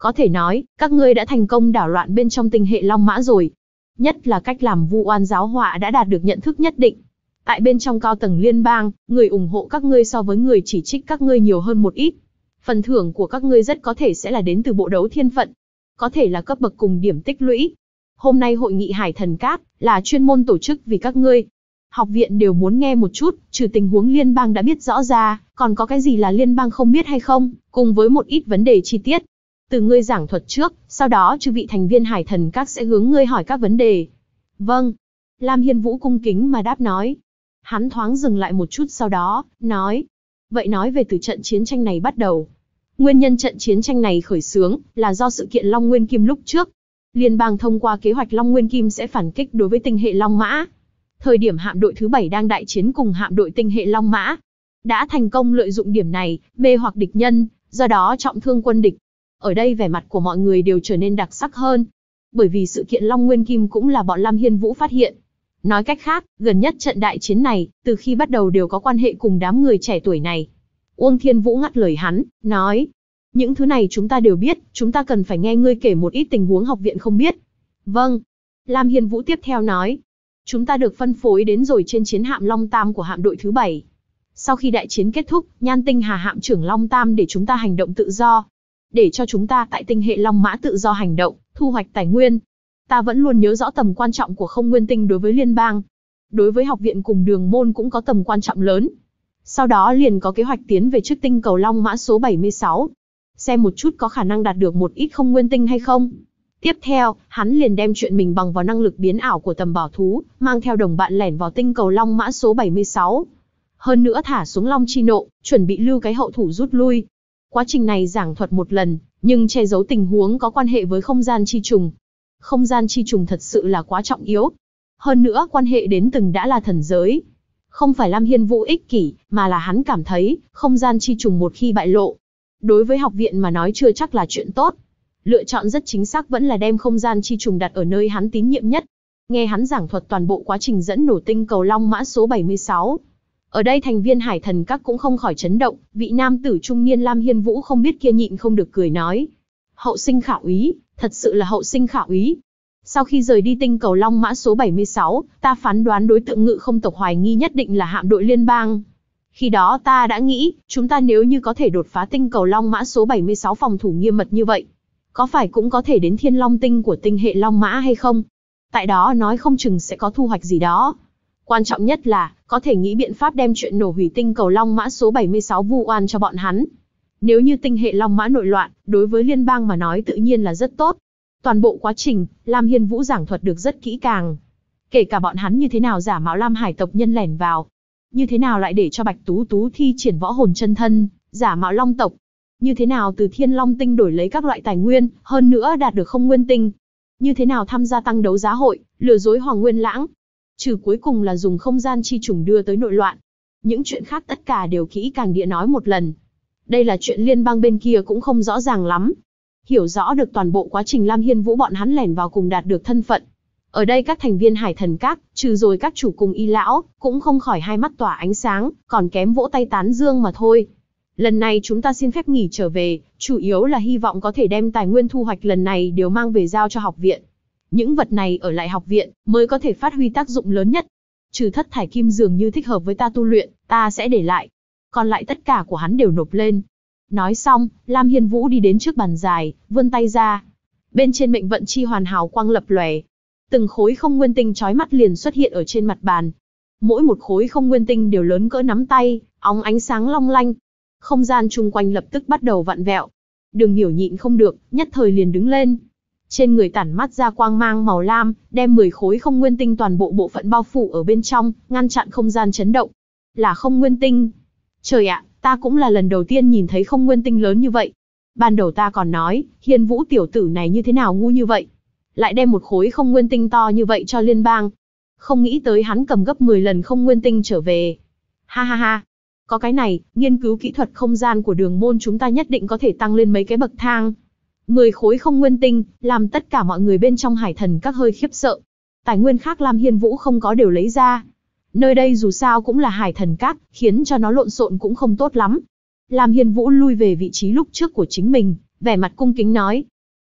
Speaker 1: Có thể nói, các ngươi đã thành công đảo loạn bên trong tinh hệ Long Mã rồi. Nhất là cách làm vu oan giáo họa đã đạt được nhận thức nhất định. Tại bên trong cao tầng liên bang, người ủng hộ các ngươi so với người chỉ trích các ngươi nhiều hơn một ít. Phần thưởng của các ngươi rất có thể sẽ là đến từ bộ đấu thiên phận. Có thể là cấp bậc cùng điểm tích lũy. Hôm nay hội nghị Hải Thần Các là chuyên môn tổ chức vì các ngươi. Học viện đều muốn nghe một chút, trừ tình huống liên bang đã biết rõ ra, còn có cái gì là liên bang không biết hay không, cùng với một ít vấn đề chi tiết. Từ ngươi giảng thuật trước, sau đó chư vị thành viên Hải Thần Các sẽ hướng ngươi hỏi các vấn đề. Vâng. Lam Hiên Vũ cung kính mà đáp nói. Hắn thoáng dừng lại một chút sau đó, nói. Vậy nói về từ trận chiến tranh này bắt đầu. Nguyên nhân trận chiến tranh này khởi xướng là do sự kiện Long Nguyên Kim lúc trước. Liên bang thông qua kế hoạch Long Nguyên Kim sẽ phản kích đối với tinh hệ Long Mã. Thời điểm hạm đội thứ 7 đang đại chiến cùng hạm đội tinh hệ Long Mã, đã thành công lợi dụng điểm này, mê hoặc địch nhân, do đó trọng thương quân địch. Ở đây vẻ mặt của mọi người đều trở nên đặc sắc hơn. Bởi vì sự kiện Long Nguyên Kim cũng là bọn Lam Hiên Vũ phát hiện. Nói cách khác, gần nhất trận đại chiến này, từ khi bắt đầu đều có quan hệ cùng đám người trẻ tuổi này. Uông Thiên Vũ ngắt lời hắn, nói. Những thứ này chúng ta đều biết, chúng ta cần phải nghe ngươi kể một ít tình huống học viện không biết. Vâng. Lam Hiên Vũ tiếp theo nói. Chúng ta được phân phối đến rồi trên chiến hạm Long Tam của hạm đội thứ 7. Sau khi đại chiến kết thúc, Nhan Tinh Hà hạm trưởng Long Tam để chúng ta hành động tự do. Để cho chúng ta tại tinh hệ Long Mã tự do hành động, thu hoạch tài nguyên. Ta vẫn luôn nhớ rõ tầm quan trọng của không nguyên tinh đối với liên bang. Đối với học viện cùng đường môn cũng có tầm quan trọng lớn. Sau đó liền có kế hoạch tiến về trước tinh cầu Long Mã số 76. Xem một chút có khả năng đạt được một ít không nguyên tinh hay không. Tiếp theo, hắn liền đem chuyện mình bằng vào năng lực biến ảo của tầm bảo thú, mang theo đồng bạn lẻn vào tinh cầu Long Mã số 76. Hơn nữa thả xuống Long Chi Nộ, chuẩn bị lưu cái hậu thủ rút lui. Quá trình này giảng thuật một lần, nhưng che giấu tình huống có quan hệ với không gian chi trùng. Không gian chi trùng thật sự là quá trọng yếu. Hơn nữa quan hệ đến từng đã là thần giới. Không phải Lam Hiên Vũ ích kỷ, mà là hắn cảm thấy, không gian chi trùng một khi bại lộ. Đối với học viện mà nói chưa chắc là chuyện tốt. Lựa chọn rất chính xác vẫn là đem không gian chi trùng đặt ở nơi hắn tín nhiệm nhất. Nghe hắn giảng thuật toàn bộ quá trình dẫn nổ tinh cầu Long Mã số 76. Ở đây thành viên Hải Thần Các cũng không khỏi chấn động, vị nam tử trung niên Lam Hiên Vũ không biết kia nhịn không được cười nói. Hậu sinh khả úy, thật sự là hậu sinh khả úy. Sau khi rời đi tinh cầu Long Mã số 76, ta phán đoán đối tượng ngự không tộc hoài nghi nhất định là hạm đội liên bang. Khi đó ta đã nghĩ, chúng ta nếu như có thể đột phá tinh cầu Long Mã số 76 phòng thủ nghiêm mật như vậy, có phải cũng có thể đến Thiên Long Tinh của tinh hệ Long Mã hay không? Tại đó nói không chừng sẽ có thu hoạch gì đó. Quan trọng nhất là, có thể nghĩ biện pháp đem chuyện nổ hủy tinh cầu Long Mã số 76 vu oan cho bọn hắn. Nếu như tinh hệ Long Mã nội loạn, đối với liên bang mà nói tự nhiên là rất tốt. Toàn bộ quá trình, Lam Hiên Vũ giảng thuật được rất kỹ càng. Kể cả bọn hắn như thế nào giả mạo Lam Hải tộc nhân lẻn vào. Như thế nào lại để cho Bạch Tú Tú thi triển võ hồn chân thân, giả mạo Long tộc. Như thế nào từ Thiên Long Tinh đổi lấy các loại tài nguyên, hơn nữa đạt được không nguyên tinh. Như thế nào tham gia tăng đấu giá hội, lừa dối Hoàng Nguyên Lãng. Trừ cuối cùng là dùng không gian chi trùng đưa tới nội loạn. Những chuyện khác tất cả đều kỹ càng địa nói một lần. Đây là chuyện liên bang bên kia cũng không rõ ràng lắm. Hiểu rõ được toàn bộ quá trình Lam Hiên Vũ bọn hắn lẻn vào cùng đạt được thân phận. Ở đây các thành viên Hải Thần Các, trừ rồi các chủ cùng y lão, cũng không khỏi hai mắt tỏa ánh sáng, còn kém vỗ tay tán dương mà thôi. Lần này chúng ta xin phép nghỉ trở về, chủ yếu là hy vọng có thể đem tài nguyên thu hoạch lần này đều mang về giao cho học viện. Những vật này ở lại học viện, mới có thể phát huy tác dụng lớn nhất. Trừ thất thải kim dường như thích hợp với ta tu luyện, ta sẽ để lại. Còn lại tất cả của hắn đều nộp lên. Nói xong, Lam Hiên Vũ đi đến trước bàn dài, vươn tay ra. Bên trên mệnh vận chi hoàn hào quang lập lòe. Từng khối không nguyên tinh chói mắt liền xuất hiện ở trên mặt bàn. Mỗi một khối không nguyên tinh đều lớn cỡ nắm tay, óng ánh sáng long lanh. Không gian chung quanh lập tức bắt đầu vặn vẹo. Đường Hiểu nhịn không được, nhất thời liền đứng lên. Trên người tản mắt ra quang mang màu lam, đem 10 khối không nguyên tinh toàn bộ bộ phận bao phủ ở bên trong, ngăn chặn không gian chấn động. Là không nguyên tinh. Trời ạ, ta cũng là lần đầu tiên nhìn thấy không nguyên tinh lớn như vậy. Ban đầu ta còn nói, Hiên Vũ tiểu tử này như thế nào ngu như vậy. Lại đem một khối không nguyên tinh to như vậy cho liên bang. Không nghĩ tới hắn cầm gấp 10 lần không nguyên tinh trở về. Ha ha ha. Có cái này, nghiên cứu kỹ thuật không gian của đường môn chúng ta nhất định có thể tăng lên mấy cái bậc thang. 10 khối không nguyên tinh, làm tất cả mọi người bên trong Hải Thần Các hơi khiếp sợ. Tài nguyên khác Lam Hiên Vũ không có đều lấy ra. Nơi đây dù sao cũng là Hải Thần Các, khiến cho nó lộn xộn cũng không tốt lắm. Lam Hiên Vũ lui về vị trí lúc trước của chính mình, vẻ mặt cung kính nói,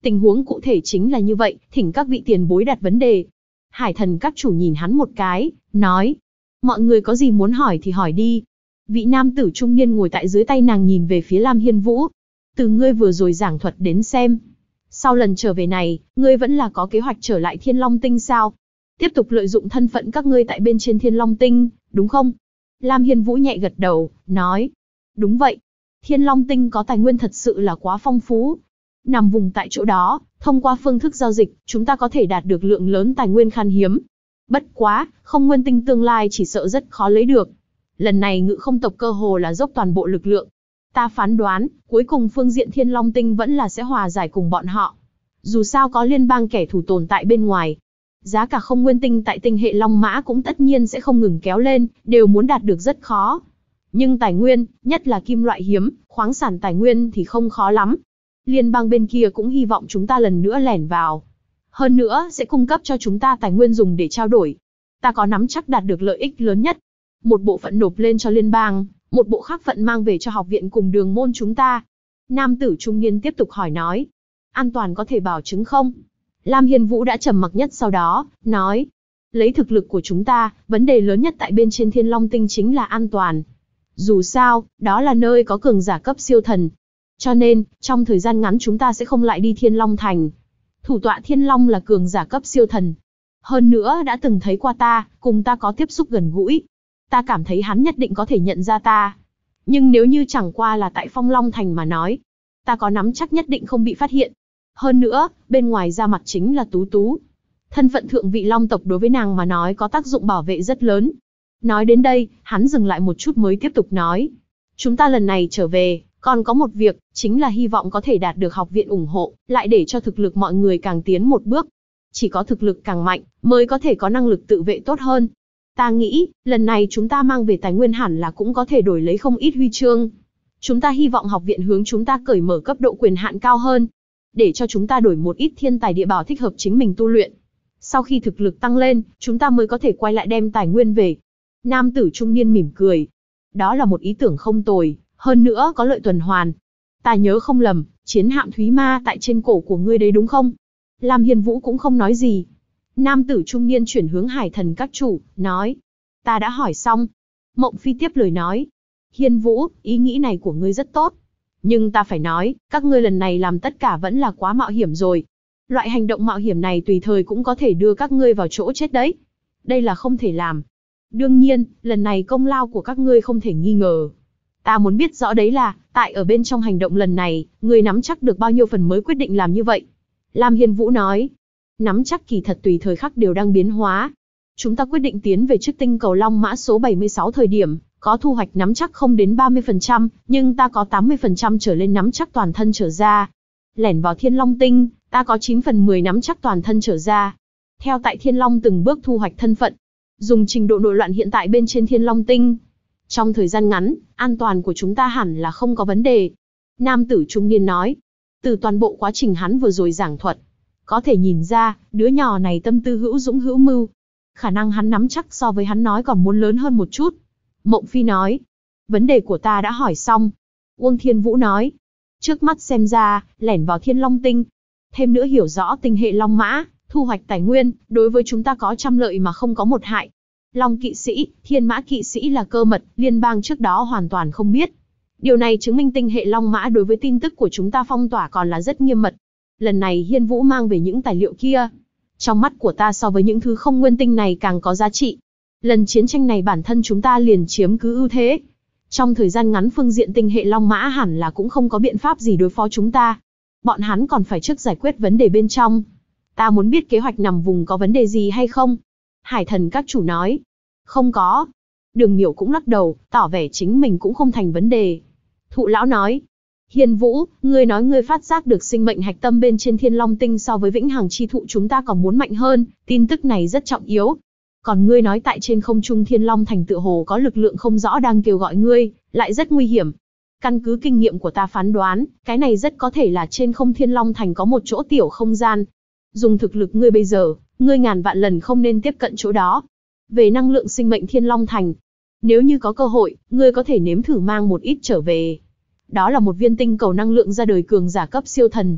Speaker 1: Tình huống cụ thể chính là như vậy, thỉnh các vị tiền bối đặt vấn đề. Hải thần các chủ nhìn hắn một cái, nói. Mọi người có gì muốn hỏi thì hỏi đi. Vị nam tử trung niên ngồi tại dưới tay nàng nhìn về phía Lam Hiên Vũ. Từ ngươi vừa rồi giảng thuật đến xem. Sau lần trở về này, ngươi vẫn là có kế hoạch trở lại Thiên Long Tinh sao? Tiếp tục lợi dụng thân phận các ngươi tại bên trên Thiên Long Tinh, đúng không? Lam Hiên Vũ nhẹ gật đầu, nói. Đúng vậy. Thiên Long Tinh có tài nguyên thật sự là quá phong phú. Nằm vùng tại chỗ đó, thông qua phương thức giao dịch, chúng ta có thể đạt được lượng lớn tài nguyên khan hiếm. Bất quá, không nguyên tinh tương lai chỉ sợ rất khó lấy được. Lần này Ngự Không tộc cơ hồ là dốc toàn bộ lực lượng. Ta phán đoán, cuối cùng phương diện Thiên Long Tinh vẫn là sẽ hòa giải cùng bọn họ. Dù sao có liên bang kẻ thù tồn tại bên ngoài. Giá cả không nguyên tinh tại tinh hệ Long Mã cũng tất nhiên sẽ không ngừng kéo lên, đều muốn đạt được rất khó. Nhưng tài nguyên, nhất là kim loại hiếm, khoáng sản tài nguyên thì không khó lắm. Liên bang bên kia cũng hy vọng chúng ta lần nữa lẻn vào. Hơn nữa, sẽ cung cấp cho chúng ta tài nguyên dùng để trao đổi. Ta có nắm chắc đạt được lợi ích lớn nhất. Một bộ phận nộp lên cho liên bang, một bộ khác phận mang về cho học viện cùng đường môn chúng ta. Nam tử trung niên tiếp tục hỏi nói. An toàn có thể bảo chứng không? Lam Hiên Vũ đã trầm mặc nhất sau đó, nói. Lấy thực lực của chúng ta, vấn đề lớn nhất tại bên trên Thiên Long Tinh chính là an toàn. Dù sao, đó là nơi có cường giả cấp siêu thần. Cho nên, trong thời gian ngắn chúng ta sẽ không lại đi Thiên Long Thành. Thủ tọa Thiên Long là cường giả cấp siêu thần. Hơn nữa đã từng thấy qua ta, cùng ta có tiếp xúc gần gũi. Ta cảm thấy hắn nhất định có thể nhận ra ta. Nhưng nếu như chẳng qua là tại Phong Long Thành mà nói, ta có nắm chắc nhất định không bị phát hiện. Hơn nữa, bên ngoài ra mặt chính là Tú Tú. Thân phận thượng vị Long tộc đối với nàng mà nói có tác dụng bảo vệ rất lớn. Nói đến đây, hắn dừng lại một chút mới tiếp tục nói. Chúng ta lần này trở về, còn có một việc, chính là hy vọng có thể đạt được học viện ủng hộ, lại để cho thực lực mọi người càng tiến một bước. Chỉ có thực lực càng mạnh, mới có thể có năng lực tự vệ tốt hơn. Ta nghĩ, lần này chúng ta mang về tài nguyên hẳn là cũng có thể đổi lấy không ít huy chương. Chúng ta hy vọng học viện hướng chúng ta cởi mở cấp độ quyền hạn cao hơn, để cho chúng ta đổi một ít thiên tài địa bảo thích hợp chính mình tu luyện. Sau khi thực lực tăng lên, chúng ta mới có thể quay lại đem tài nguyên về. Nam tử trung niên mỉm cười. Đó là một ý tưởng không tồi, hơn nữa có lợi tuần hoàn. Ta nhớ không lầm, chiến hạm Thúy Ma tại trên cổ của ngươi đấy đúng không? Lam Hiên Vũ cũng không nói gì. Nam tử trung niên chuyển hướng Hải thần các chủ, nói. Ta đã hỏi xong. Mộng Phi tiếp lời nói. Hiên Vũ, ý nghĩ này của ngươi rất tốt. Nhưng ta phải nói, các ngươi lần này làm tất cả vẫn là quá mạo hiểm rồi. Loại hành động mạo hiểm này tùy thời cũng có thể đưa các ngươi vào chỗ chết đấy. Đây là không thể làm. Đương nhiên, lần này công lao của các ngươi không thể nghi ngờ. Ta muốn biết rõ đấy là, tại ở bên trong hành động lần này, ngươi nắm chắc được bao nhiêu phần mới quyết định làm như vậy. Lam Hiên Vũ nói. Nắm chắc kỳ thật tùy thời khắc đều đang biến hóa. Chúng ta quyết định tiến về trước tinh cầu Long Mã số 76 thời điểm, có thu hoạch nắm chắc không đến 30%, nhưng ta có 80% trở lên nắm chắc toàn thân trở ra. Lẻn vào Thiên Long Tinh, ta có 9 phần 10 nắm chắc toàn thân trở ra. Theo tại Thiên Long từng bước thu hoạch thân phận, dùng trình độ nội loạn hiện tại bên trên Thiên Long Tinh. Trong thời gian ngắn, an toàn của chúng ta hẳn là không có vấn đề. Nam tử trung niên nói. Từ toàn bộ quá trình hắn vừa rồi giảng thuật, có thể nhìn ra, đứa nhỏ này tâm tư hữu dũng hữu mưu. Khả năng hắn nắm chắc so với hắn nói còn muốn lớn hơn một chút. Mộng Phi nói. Vấn đề của ta đã hỏi xong. Uông Thiên Vũ nói. Trước mắt xem ra, lẻn vào Thiên Long Tinh. Thêm nữa hiểu rõ tinh hệ Long Mã, thu hoạch tài nguyên, đối với chúng ta có trăm lợi mà không có một hại. Long kỵ sĩ, Thiên Mã kỵ sĩ là cơ mật, liên bang trước đó hoàn toàn không biết. Điều này chứng minh tinh hệ Long Mã đối với tin tức của chúng ta phong tỏa còn là rất nghiêm mật. Lần này Hiên Vũ mang về những tài liệu kia. Trong mắt của ta so với những thứ không nguyên tinh này càng có giá trị. Lần chiến tranh này bản thân chúng ta liền chiếm cứ ưu thế. Trong thời gian ngắn phương diện tinh hệ Long Mã hẳn là cũng không có biện pháp gì đối phó chúng ta. Bọn hắn còn phải trước giải quyết vấn đề bên trong. Ta muốn biết kế hoạch nằm vùng có vấn đề gì hay không? Hải thần các chủ nói. Không có. Đường Miểu cũng lắc đầu, tỏ vẻ chính mình cũng không thành vấn đề. Thụ lão nói. Hiên Vũ, ngươi nói ngươi phát giác được sinh mệnh hạch tâm bên trên Thiên Long Tinh so với vĩnh hằng chi thụ chúng ta còn muốn mạnh hơn, tin tức này rất trọng yếu. Còn ngươi nói tại trên không trung Thiên Long Thành tựa hồ có lực lượng không rõ đang kêu gọi ngươi, lại rất nguy hiểm. Căn cứ kinh nghiệm của ta phán đoán, cái này rất có thể là trên không Thiên Long Thành có một chỗ tiểu không gian. Dùng thực lực ngươi bây giờ, ngươi ngàn vạn lần không nên tiếp cận chỗ đó. Về năng lượng sinh mệnh Thiên Long Thành, nếu như có cơ hội, ngươi có thể nếm thử mang một ít trở về. Đó là một viên tinh cầu năng lượng ra đời cường giả cấp siêu thần.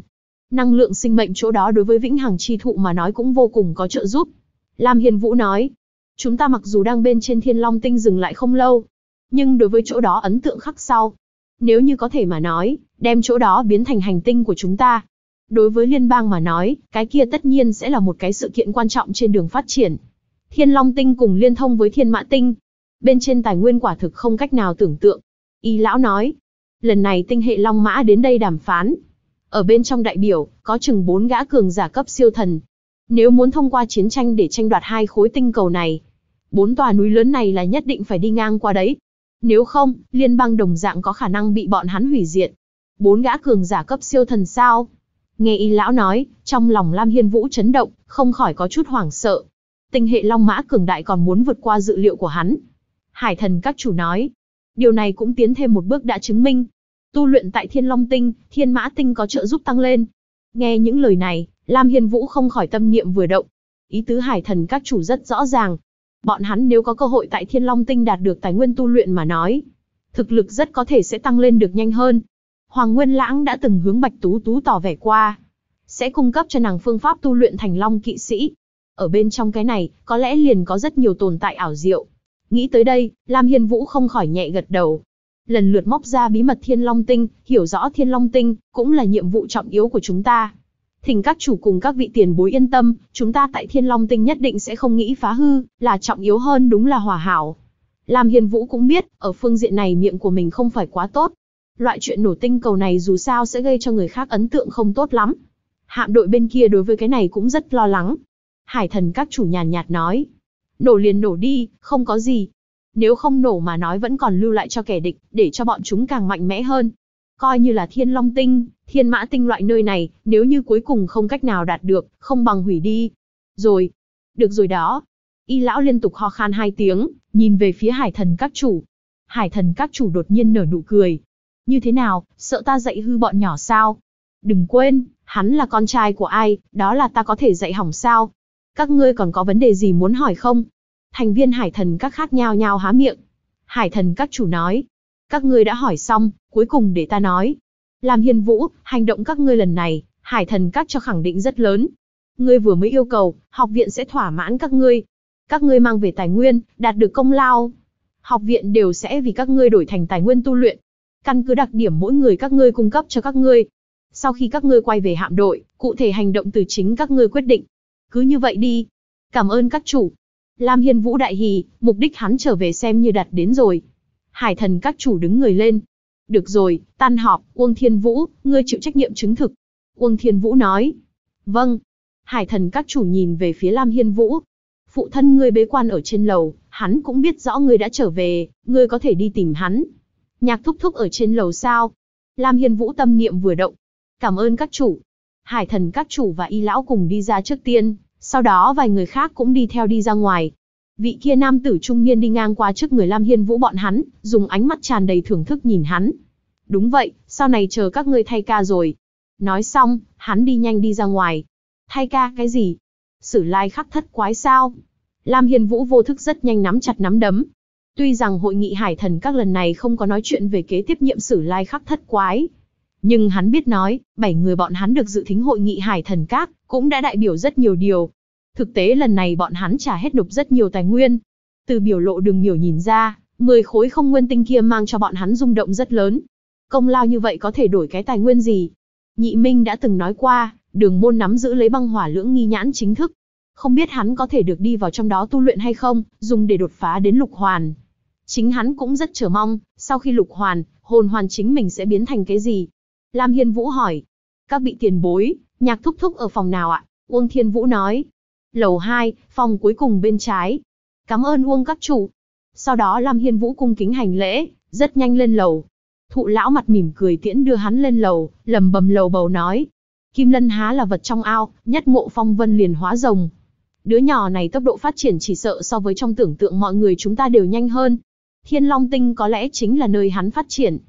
Speaker 1: Năng lượng sinh mệnh chỗ đó đối với vĩnh hằng chi thụ mà nói cũng vô cùng có trợ giúp. Lam Hiên Vũ nói, chúng ta mặc dù đang bên trên Thiên Long Tinh dừng lại không lâu, nhưng đối với chỗ đó ấn tượng khắc sâu. Nếu như có thể mà nói, đem chỗ đó biến thành hành tinh của chúng ta. Đối với liên bang mà nói, cái kia tất nhiên sẽ là một cái sự kiện quan trọng trên đường phát triển. Thiên Long Tinh cùng liên thông với Thiên Mã Tinh. Bên trên tài nguyên quả thực không cách nào tưởng tượng. Y lão nói, lần này tinh hệ Long Mã đến đây đàm phán. Ở bên trong đại biểu, có chừng 4 gã cường giả cấp siêu thần. Nếu muốn thông qua chiến tranh để tranh đoạt 2 khối tinh cầu này, 4 tòa núi lớn này là nhất định phải đi ngang qua đấy. Nếu không, liên bang đồng dạng có khả năng bị bọn hắn hủy diệt. 4 gã cường giả cấp siêu thần sao? Nghe Y lão nói, trong lòng Lam Hiên Vũ chấn động, không khỏi có chút hoảng sợ. Tinh hệ Long Mã cường đại còn muốn vượt qua dự liệu của hắn. Hải thần các chủ nói, điều này cũng tiến thêm một bước đã chứng minh. Tu luyện tại Thiên Long Tinh, Thiên Mã Tinh có trợ giúp tăng lên. Nghe những lời này, Lam Hiên Vũ không khỏi tâm niệm vừa động. Ý tứ hải thần các chủ rất rõ ràng. Bọn hắn nếu có cơ hội tại Thiên Long Tinh đạt được tài nguyên tu luyện mà nói, thực lực rất có thể sẽ tăng lên được nhanh hơn. Hoàng Nguyên Lãng đã từng hướng Bạch Tú Tú tỏ vẻ qua, sẽ cung cấp cho nàng phương pháp tu luyện thành Long kỵ sĩ. Ở bên trong cái này, có lẽ liền có rất nhiều tồn tại ảo diệu. Nghĩ tới đây, Lam Hiên Vũ không khỏi nhẹ gật đầu. Lần lượt móc ra bí mật Thiên Long Tinh, hiểu rõ Thiên Long Tinh, cũng là nhiệm vụ trọng yếu của chúng ta. Thỉnh các chủ cùng các vị tiền bối yên tâm, chúng ta tại Thiên Long Tinh nhất định sẽ không nghĩ phá hư, là trọng yếu hơn đúng là hòa hảo. Lam Hiên Vũ cũng biết, ở phương diện này miệng của mình không phải quá tốt. Loại chuyện nổ tinh cầu này dù sao sẽ gây cho người khác ấn tượng không tốt lắm. Hạm đội bên kia đối với cái này cũng rất lo lắng. Hải thần các chủ nhàn nhạt nói, nổ liền nổ đi, không có gì. Nếu không nổ mà nói vẫn còn lưu lại cho kẻ địch, để cho bọn chúng càng mạnh mẽ hơn. Coi như là Thiên Long Tinh, Thiên Mã Tinh loại nơi này, nếu như cuối cùng không cách nào đạt được, không bằng hủy đi. Rồi, được rồi đó. Y lão liên tục ho khan 2 tiếng, nhìn về phía hải thần các chủ. Hải thần các chủ đột nhiên nở nụ cười. Như thế nào, sợ ta dạy hư bọn nhỏ sao? Đừng quên, hắn là con trai của ai, đó là ta có thể dạy hỏng sao? Các ngươi còn có vấn đề gì muốn hỏi không? Thành viên hải thần các khác nhao nhao há miệng. Hải thần các chủ nói, các ngươi đã hỏi xong, cuối cùng để ta nói. Lam Hiên Vũ, hành động các ngươi lần này, hải thần các cho khẳng định rất lớn. Ngươi vừa mới yêu cầu, học viện sẽ thỏa mãn các ngươi. Các ngươi mang về tài nguyên, đạt được công lao. Học viện đều sẽ vì các ngươi đổi thành tài nguyên tu luyện. Căn cứ đặc điểm mỗi người các ngươi cung cấp cho các ngươi. Sau khi các ngươi quay về hạm đội, cụ thể hành động từ chính các ngươi quyết định. Cứ như vậy đi. Cảm ơn các chủ. Lam Hiên Vũ đại hỉ, mục đích hắn trở về xem như đạt đến rồi. Hải thần các chủ đứng người lên. Được rồi, tan họp, Uông Thiên Vũ, ngươi chịu trách nhiệm chứng thực. Uông Thiên Vũ nói. Vâng. Hải thần các chủ nhìn về phía Lam Hiên Vũ. Phụ thân ngươi bế quan ở trên lầu, hắn cũng biết rõ ngươi đã trở về, ngươi có thể đi tìm hắn. Nhạc thúc thúc ở trên lầu sao? Lam Hiên Vũ tâm niệm vừa động. Cảm ơn các chủ. Hải thần các chủ và Y lão cùng đi ra trước tiên, sau đó vài người khác cũng đi theo đi ra ngoài. Vị kia nam tử trung niên đi ngang qua trước người Lam Hiên Vũ bọn hắn, dùng ánh mắt tràn đầy thưởng thức nhìn hắn. Đúng vậy, sau này chờ các ngươi thay ca rồi. Nói xong, hắn đi nhanh đi ra ngoài. Thay ca cái gì? Sử lai khắc thất quái sao? Lam Hiên Vũ vô thức rất nhanh nắm chặt nắm đấm. Tuy rằng hội nghị hải thần các lần này không có nói chuyện về kế tiếp nhiệm sử lai khắc thất quái, nhưng hắn biết nói, 7 người bọn hắn được dự thính hội nghị hải thần các, cũng đã đại biểu rất nhiều điều. Thực tế lần này bọn hắn trả hết nộp rất nhiều tài nguyên. Từ biểu lộ Đường Miểu nhìn ra, 10 khối không nguyên tinh kia mang cho bọn hắn rung động rất lớn. Công lao như vậy có thể đổi cái tài nguyên gì? Nhị Minh đã từng nói qua, Đường môn nắm giữ lấy băng hỏa lưỡng nghi nhãn chính thức. Không biết hắn có thể được đi vào trong đó tu luyện hay không, dùng để đột phá đến lục hoàn. Chính hắn cũng rất chờ mong, sau khi lục hoàn, hồn hoàn chính mình sẽ biến thành cái gì? Lam Hiên Vũ hỏi. Các vị tiền bối, Nhạc thúc thúc ở phòng nào ạ? Uông Thiên Vũ nói. Lầu 2, phòng cuối cùng bên trái. Cảm ơn Uông các chủ. Sau đó Lam Hiên Vũ cung kính hành lễ, rất nhanh lên lầu. Thụ lão mặt mỉm cười tiễn đưa hắn lên lầu, lầm bầm lầu bầu nói. Kim Lân há là vật trong ao, nhất ngộ phong vân liền hóa rồng. Đứa nhỏ này tốc độ phát triển chỉ sợ so với trong tưởng tượng mọi người chúng ta đều nhanh hơn. Thiên Long Tinh có lẽ chính là nơi hắn phát triển.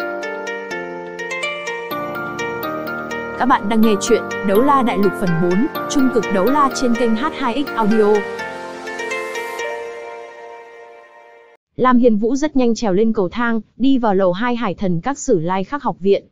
Speaker 1: Các bạn đang nghe chuyện Đấu La Đại Lục phần 4, Trung cực đấu la trên kênh H2X Audio. Lam Hiên Vũ rất nhanh trèo lên cầu thang, đi vào lầu 2 hải thần các Sử Lai Khắc học viện.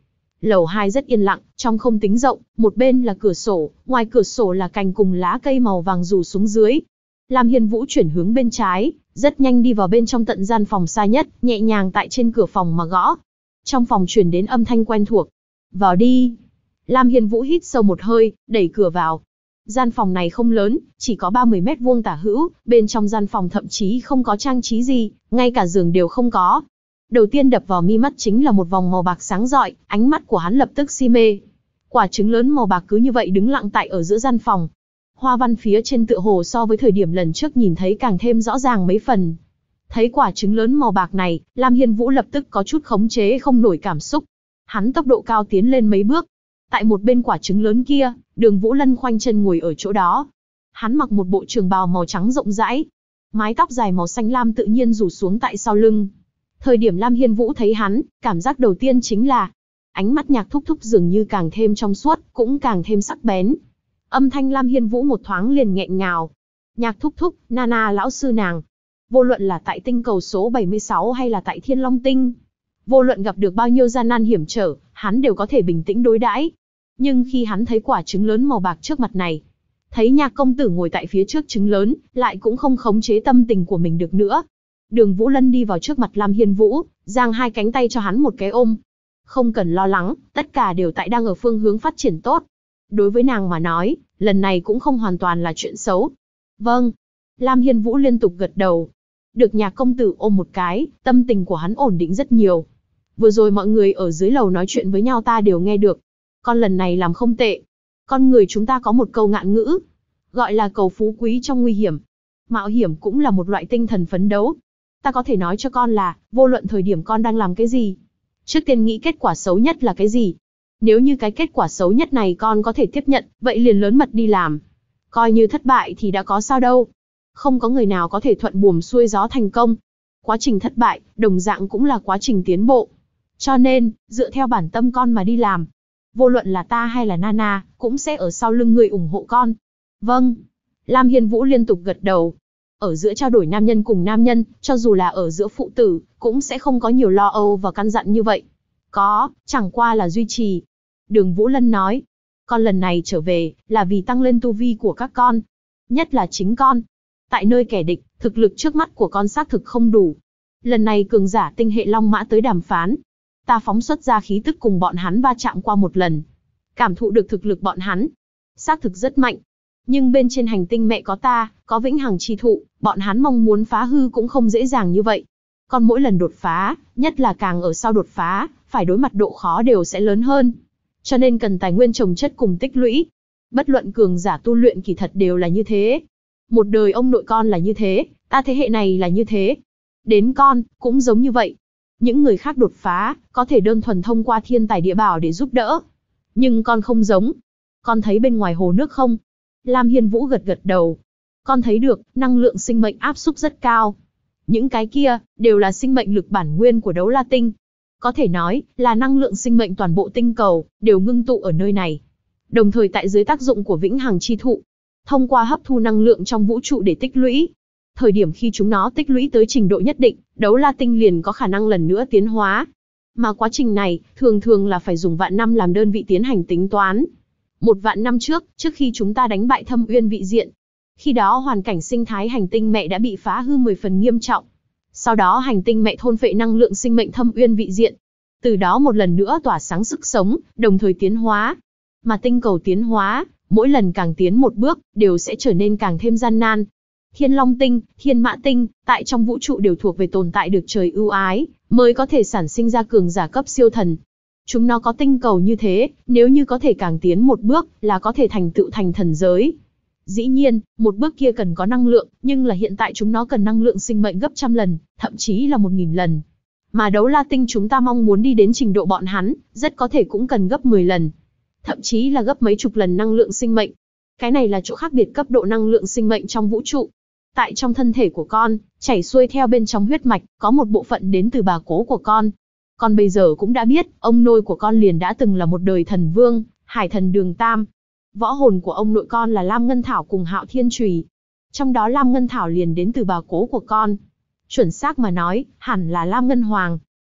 Speaker 1: Lầu 2 rất yên lặng, trong không tính rộng, một bên là cửa sổ, ngoài cửa sổ là cành cùng lá cây màu vàng rủ xuống dưới. Lam Hiên Vũ chuyển hướng bên trái, rất nhanh đi vào bên trong tận gian phòng xa nhất, nhẹ nhàng tại trên cửa phòng mà gõ. Trong phòng truyền đến âm thanh quen thuộc. Vào đi. Lam Hiên Vũ hít sâu một hơi, đẩy cửa vào. Gian phòng này không lớn, chỉ có 30 mét vuông tả hữu, bên trong gian phòng thậm chí không có trang trí gì, ngay cả giường đều không có. Đầu tiên đập vào mi mắt chính là một vòng màu bạc sáng rọi, ánh mắt của hắn lập tức si mê. Quả trứng lớn màu bạc cứ như vậy đứng lặng tại ở giữa gian phòng. Hoa văn phía trên tựa hồ so với thời điểm lần trước nhìn thấy càng thêm rõ ràng mấy phần. Thấy quả trứng lớn màu bạc này, Lam Hiên Vũ lập tức có chút khống chế không nổi cảm xúc. Hắn tốc độ cao tiến lên mấy bước. Tại một bên quả trứng lớn kia, Đường Vũ Lân khoanh chân ngồi ở chỗ đó. Hắn mặc một bộ trường bào màu trắng rộng rãi. Mái tóc dài màu xanh lam tự nhiên rủ xuống tại sau lưng. Thời điểm Lam Hiên Vũ thấy hắn, cảm giác đầu tiên chính là ánh mắt Nhạc Thúc Thúc dường như càng thêm trong suốt, cũng càng thêm sắc bén. Âm thanh Lam Hiên Vũ một thoáng liền nghẹn ngào. Nhạc Thúc Thúc, Nana lão sư nàng. Vô luận là tại tinh cầu số 76 hay là tại Thiên Long Tinh, vô luận gặp được bao nhiêu gian nan hiểm trở, hắn đều có thể bình tĩnh đối đãi. Nhưng khi hắn thấy quả trứng lớn màu bạc trước mặt này, thấy Nhạc công tử ngồi tại phía trước trứng lớn, lại cũng không khống chế tâm tình của mình được nữa. Đường Vũ Lân đi vào trước mặt Lam Hiên Vũ, giang hai cánh tay cho hắn một cái ôm. Không cần lo lắng, tất cả đều tại đang ở phương hướng phát triển tốt. Đối với nàng mà nói, lần này cũng không hoàn toàn là chuyện xấu. Vâng. Lam Hiên Vũ liên tục gật đầu. Được Nhạc công tử ôm một cái, tâm tình của hắn ổn định rất nhiều. Vừa rồi mọi người ở dưới lầu nói chuyện với nhau ta đều nghe được. Con lần này làm không tệ. Con người chúng ta có một câu ngạn ngữ, gọi là cầu phú quý trong nguy hiểm. Mạo hiểm cũng là một loại tinh thần phấn đấu. Ta có thể nói cho con là, vô luận thời điểm con đang làm cái gì, trước tiên nghĩ kết quả xấu nhất là cái gì. Nếu như cái kết quả xấu nhất này con có thể tiếp nhận, vậy liền lớn mật đi làm. Coi như thất bại thì đã có sao đâu. Không có người nào có thể thuận buồm xuôi gió thành công. Quá trình thất bại, đồng dạng cũng là quá trình tiến bộ. Cho nên, dựa theo bản tâm con mà đi làm. Vô luận là ta hay là Nana, cũng sẽ ở sau lưng người ủng hộ con. Vâng. Lam Hiên Vũ liên tục gật đầu. Ở giữa trao đổi nam nhân cùng nam nhân, cho dù là ở giữa phụ tử, cũng sẽ không có nhiều lo âu và căn dặn như vậy. Có, chẳng qua là duy trì. Đường Vũ Lân nói, con lần này trở về, là vì tăng lên tu vi của các con. Nhất là chính con. Tại nơi kẻ địch, thực lực trước mắt của con xác thực không đủ. Lần này cường giả tinh hệ Long Mã tới đàm phán. Ta phóng xuất ra khí tức cùng bọn hắn va chạm qua một lần. Cảm thụ được thực lực bọn hắn. Xác thực rất mạnh. Nhưng bên trên hành tinh mẹ có ta, có vĩnh hằng chi thụ, bọn hắn mong muốn phá hư cũng không dễ dàng như vậy. Còn mỗi lần đột phá, nhất là càng ở sau đột phá, phải đối mặt độ khó đều sẽ lớn hơn. Cho nên cần tài nguyên trồng chất cùng tích lũy. Bất luận cường giả tu luyện kỳ thật đều là như thế. Một đời ông nội con là như thế, ta thế hệ này là như thế. Đến con, cũng giống như vậy. Những người khác đột phá, có thể đơn thuần thông qua thiên tài địa bảo để giúp đỡ. Nhưng con không giống. Con thấy bên ngoài hồ nước không? Lam Hiên Vũ gật gật đầu. Con thấy được, năng lượng sinh mệnh áp xúc rất cao. Những cái kia, đều là sinh mệnh lực bản nguyên của Đấu La Tinh. Có thể nói, là năng lượng sinh mệnh toàn bộ tinh cầu, đều ngưng tụ ở nơi này. Đồng thời tại dưới tác dụng của vĩnh hằng chi thụ, thông qua hấp thu năng lượng trong vũ trụ để tích lũy. Thời điểm khi chúng nó tích lũy tới trình độ nhất định, Đấu La Tinh liền có khả năng lần nữa tiến hóa. Mà quá trình này, thường thường là phải dùng vạn năm làm đơn vị tiến hành tính toán. 1 vạn năm trước khi chúng ta đánh bại Thâm Uyên vị diện, khi đó hoàn cảnh sinh thái hành tinh mẹ đã bị phá hư 10 phần nghiêm trọng. Sau đó hành tinh mẹ thôn phệ năng lượng sinh mệnh Thâm Uyên vị diện. Từ đó một lần nữa tỏa sáng sức sống, đồng thời tiến hóa. Mà tinh cầu tiến hóa, mỗi lần càng tiến một bước, đều sẽ trở nên càng thêm gian nan. Thiên Long Tinh, Thiên Mã Tinh, tại trong vũ trụ đều thuộc về tồn tại được trời ưu ái, mới có thể sản sinh ra cường giả cấp siêu thần. Chúng nó có tinh cầu như thế, nếu như có thể càng tiến một bước, là có thể thành tựu thành thần giới. Dĩ nhiên, một bước kia cần có năng lượng, nhưng là hiện tại chúng nó cần năng lượng sinh mệnh gấp trăm lần, thậm chí là 1000 lần. Mà Đấu La Tinh chúng ta mong muốn đi đến trình độ bọn hắn, rất có thể cũng cần gấp 10 lần. Thậm chí là gấp mấy chục lần năng lượng sinh mệnh. Cái này là chỗ khác biệt cấp độ năng lượng sinh mệnh trong vũ trụ. Tại trong thân thể của con, chảy xuôi theo bên trong huyết mạch, có một bộ phận đến từ bà cố của con. Con bây giờ cũng đã biết, ông nội của con liền đã từng là một đời thần vương, hải thần Đường Tam. Võ hồn của ông nội con là Lam Ngân Thảo cùng Hạo Thiên Chùy. Trong đó Lam Ngân Thảo liền đến từ bà cố của con. Chuẩn xác mà nói, hẳn là Lam Ngân Hoàng.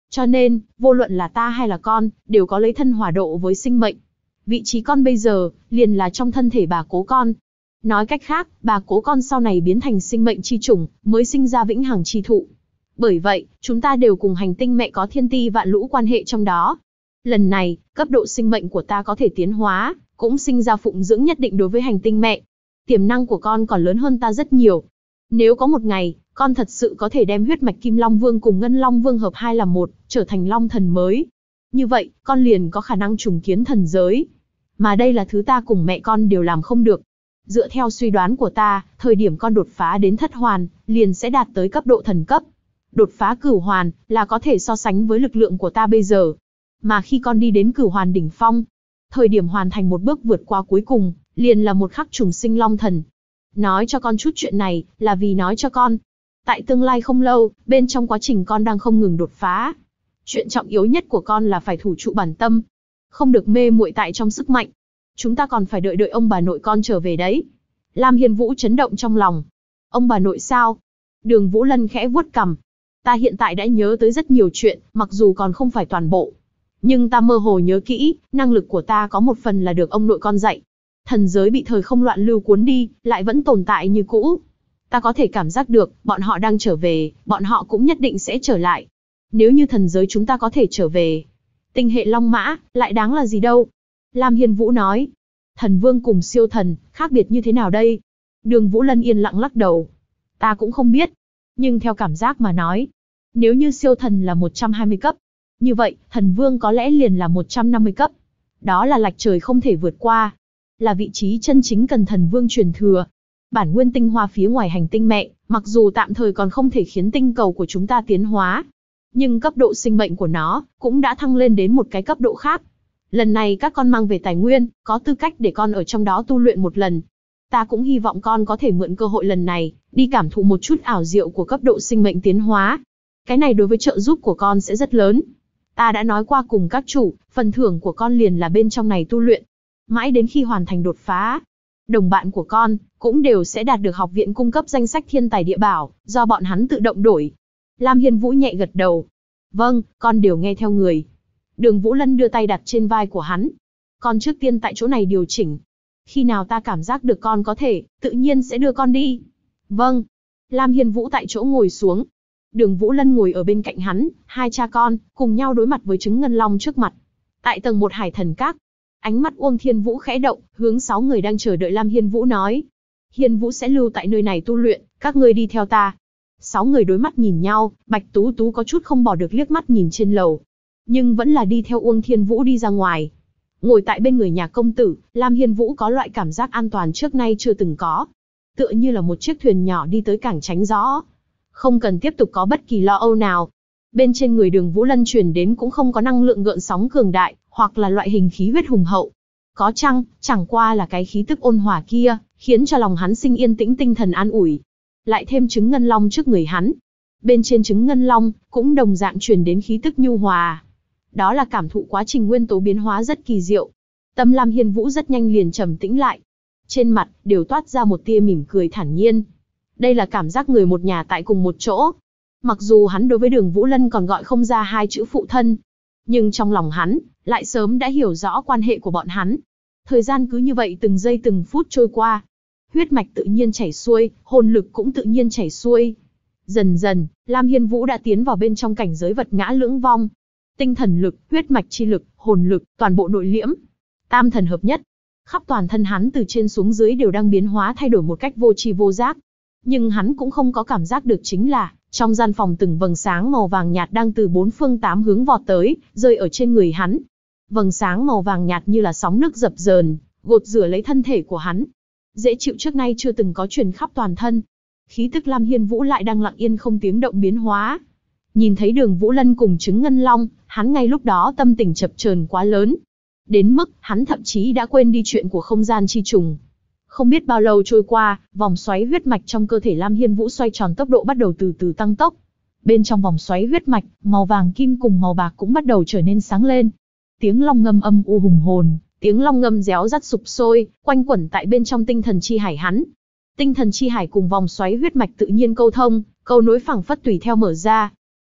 Speaker 1: Cho nên, vô luận là ta hay là con, đều có lấy thân hòa độ với sinh mệnh. Vị trí con bây giờ, liền là trong thân thể bà cố con. Nói cách khác, bà cố con sau này biến thành sinh mệnh chi chủng, mới sinh ra vĩnh hằng chi thụ. Bởi vậy, chúng ta đều cùng hành tinh mẹ có thiên ti vạn lũ quan hệ trong đó. Lần này, cấp độ sinh mệnh của ta có thể tiến hóa, cũng sinh ra phụng dưỡng nhất định đối với hành tinh mẹ. Tiềm năng của con còn lớn hơn ta rất nhiều. Nếu có một ngày, con thật sự có thể đem huyết mạch Kim Long Vương cùng Ngân Long Vương hợp hai làm một, trở thành Long Thần mới. Như vậy, con liền có khả năng trùng kiến thần giới. Mà đây là thứ ta cùng mẹ con đều làm không được. Dựa theo suy đoán của ta, thời điểm con đột phá đến thất hoàn, liền sẽ đạt tới cấp độ thần cấp. Đột phá cửu hoàn, là có thể so sánh với lực lượng của ta bây giờ. Mà khi con đi đến cửu hoàn đỉnh phong, thời điểm hoàn thành một bước vượt qua cuối cùng, liền là một khắc trùng sinh Long Thần. Nói cho con chút chuyện này, là vì nói cho con. Tại tương lai không lâu, bên trong quá trình con đang không ngừng đột phá. Chuyện trọng yếu nhất của con là phải thủ trụ bản tâm. Không được mê muội tại trong sức mạnh. Chúng ta còn phải đợi ông bà nội con trở về đấy. Lam Hiên Vũ chấn động trong lòng. Ông bà nội sao? Đường Vũ Lân khẽ vuốt cằm. Ta hiện tại đã nhớ tới rất nhiều chuyện, mặc dù còn không phải toàn bộ. Nhưng ta mơ hồ nhớ kỹ, năng lực của ta có một phần là được ông nội con dạy. Thần giới bị thời không loạn lưu cuốn đi, lại vẫn tồn tại như cũ. Ta có thể cảm giác được, bọn họ đang trở về, bọn họ cũng nhất định sẽ trở lại. Nếu như thần giới chúng ta có thể trở về, tinh hệ Long Mã, lại đáng là gì đâu? Lam Hiên Vũ nói. Thần vương cùng siêu thần, khác biệt như thế nào đây? Đường Vũ Lân yên lặng lắc đầu. Ta cũng không biết. Nhưng theo cảm giác mà nói, nếu như siêu thần là 120 cấp, như vậy, thần vương có lẽ liền là 150 cấp. Đó là lạch trời không thể vượt qua. Là vị trí chân chính cần thần vương truyền thừa. Bản nguyên tinh hoa phía ngoài hành tinh mẹ, mặc dù tạm thời còn không thể khiến tinh cầu của chúng ta tiến hóa, nhưng cấp độ sinh mệnh của nó cũng đã thăng lên đến một cái cấp độ khác. Lần này các con mang về tài nguyên, có tư cách để con ở trong đó tu luyện một lần. Ta cũng hy vọng con có thể mượn cơ hội lần này, đi cảm thụ một chút ảo diệu của cấp độ sinh mệnh tiến hóa. Cái này đối với trợ giúp của con sẽ rất lớn. Ta đã nói qua cùng các chủ, phần thưởng của con liền là bên trong này tu luyện. Mãi đến khi hoàn thành đột phá, đồng bạn của con cũng đều sẽ đạt được học viện cung cấp danh sách thiên tài địa bảo, do bọn hắn tự động đổi. Lam Hiên Vũ nhẹ gật đầu. Vâng, con đều nghe theo người. Đường Vũ Lân đưa tay đặt trên vai của hắn. Con trước tiên tại chỗ này điều chỉnh. Khi nào ta cảm giác được con có thể, tự nhiên sẽ đưa con đi. Vâng. Lam Hiên Vũ tại chỗ ngồi xuống. Đường Vũ Lân ngồi ở bên cạnh hắn, hai cha con, cùng nhau đối mặt với trứng ngân long trước mặt. Tại tầng 1 Hải Thần Các, ánh mắt Uông Thiên Vũ khẽ động, hướng 6 người đang chờ đợi Lam Hiên Vũ nói. Hiên Vũ sẽ lưu tại nơi này tu luyện, các ngươi đi theo ta. 6 người đối mắt nhìn nhau, Bạch Tú Tú có chút không bỏ được liếc mắt nhìn trên lầu. Nhưng vẫn là đi theo Uông Thiên Vũ đi ra ngoài. Ngồi tại bên người nhà công tử, Lam Hiên Vũ có loại cảm giác an toàn trước nay chưa từng có. Tựa như là một chiếc thuyền nhỏ đi tới cảng tránh gió. Không cần tiếp tục có bất kỳ lo âu nào. Bên trên người Đường Vũ Lân truyền đến cũng không có năng lượng gợn sóng cường đại, hoặc là loại hình khí huyết hùng hậu. Có chăng, chẳng qua là cái khí tức ôn hòa kia, khiến cho lòng hắn sinh yên tĩnh, tinh thần an ủi. Lại thêm trứng ngân long trước người hắn. Bên trên trứng ngân long, cũng đồng dạng truyền đến khí tức nhu hòa. Đó là cảm thụ quá trình nguyên tố biến hóa rất kỳ diệu. Tâm Lam Hiên Vũ rất nhanh liền trầm tĩnh lại. Trên mặt, đều toát ra một tia mỉm cười thản nhiên. Đây là cảm giác người một nhà tại cùng một chỗ. Mặc dù hắn đối với Đường Vũ Lân còn gọi không ra hai chữ phụ thân, nhưng trong lòng hắn, lại sớm đã hiểu rõ quan hệ của bọn hắn. Thời gian cứ như vậy từng giây từng phút trôi qua. Huyết mạch tự nhiên chảy xuôi, hồn lực cũng tự nhiên chảy xuôi. Dần dần, Lam Hiên Vũ đã tiến vào bên trong cảnh giới vật ngã lưỡng vong. Tinh thần lực, huyết mạch chi lực, hồn lực, toàn bộ nội liễm. Tam thần hợp nhất. Khắp toàn thân hắn từ trên xuống dưới đều đang biến hóa thay đổi một cách vô tri vô giác. Nhưng hắn cũng không có cảm giác được chính là, trong gian phòng từng vầng sáng màu vàng nhạt đang từ 4 phương 8 hướng vọt tới, rơi ở trên người hắn. Vầng sáng màu vàng nhạt như là sóng nước dập dờn, gột rửa lấy thân thể của hắn. Dễ chịu trước nay chưa từng có truyền khắp toàn thân. Khí tức Lam Hiên Vũ lại đang lặng yên không tiếng động biến hóa. Nhìn thấy Đường Vũ Lân cùng trứng ngân long, hắn ngay lúc đó tâm tình chập chờn quá lớn. Đến mức, hắn thậm chí đã quên đi chuyện của không gian chi trùng. Không biết bao lâu trôi qua, vòng xoáy huyết mạch trong cơ thể Lam Hiên Vũ xoay tròn, tốc độ bắt đầu từ từ tăng tốc. Bên trong vòng xoáy huyết mạch, màu vàng kim cùng màu bạc cũng bắt đầu trở nên sáng lên. Tiếng long ngâm âm u hùng hồn, tiếng long ngâm réo rắt sục sôi, quanh quẩn tại bên trong tinh thần chi hải hắn. Tinh thần chi hải cùng vòng xoáy huyết mạch tự nhiên câu thông, câu nối phẳng phất tùy theo mở ra.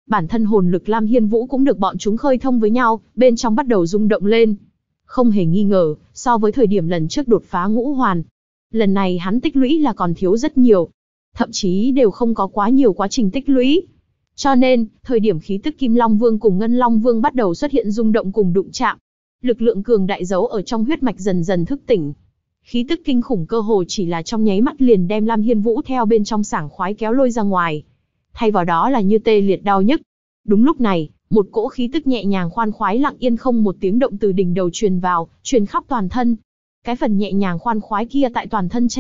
Speaker 1: Bản thân hồn lực Lam Hiên Vũ cũng được bọn chúng khơi thông với nhau, bên trong bắt đầu rung động lên. Không hề nghi ngờ, so với thời điểm lần trước đột phá ngũ hoàn, lần này hắn tích lũy là còn thiếu rất nhiều. Thậm chí đều không có quá nhiều quá trình tích lũy. Cho nên, thời điểm khí tức Kim Long Vương cùng Ngân Long Vương bắt đầu xuất hiện rung động cùng đụng chạm, lực lượng cường đại giấu ở trong huyết mạch dần dần thức tỉnh. Khí tức kinh khủng cơ hồ chỉ là trong nháy mắt liền đem Lam Hiên Vũ theo bên trong sảng khoái kéo lôi ra ngoài. Thay vào đó là như tê liệt đau nhức. Đúng lúc này, một cỗ khí tức nhẹ nhàng khoan khoái lặng yên không một tiếng động từ đỉnh đầu truyền vào, truyền khắp toàn thân. Cái phần nhẹ nhàng khoan khoái kia tại toàn thân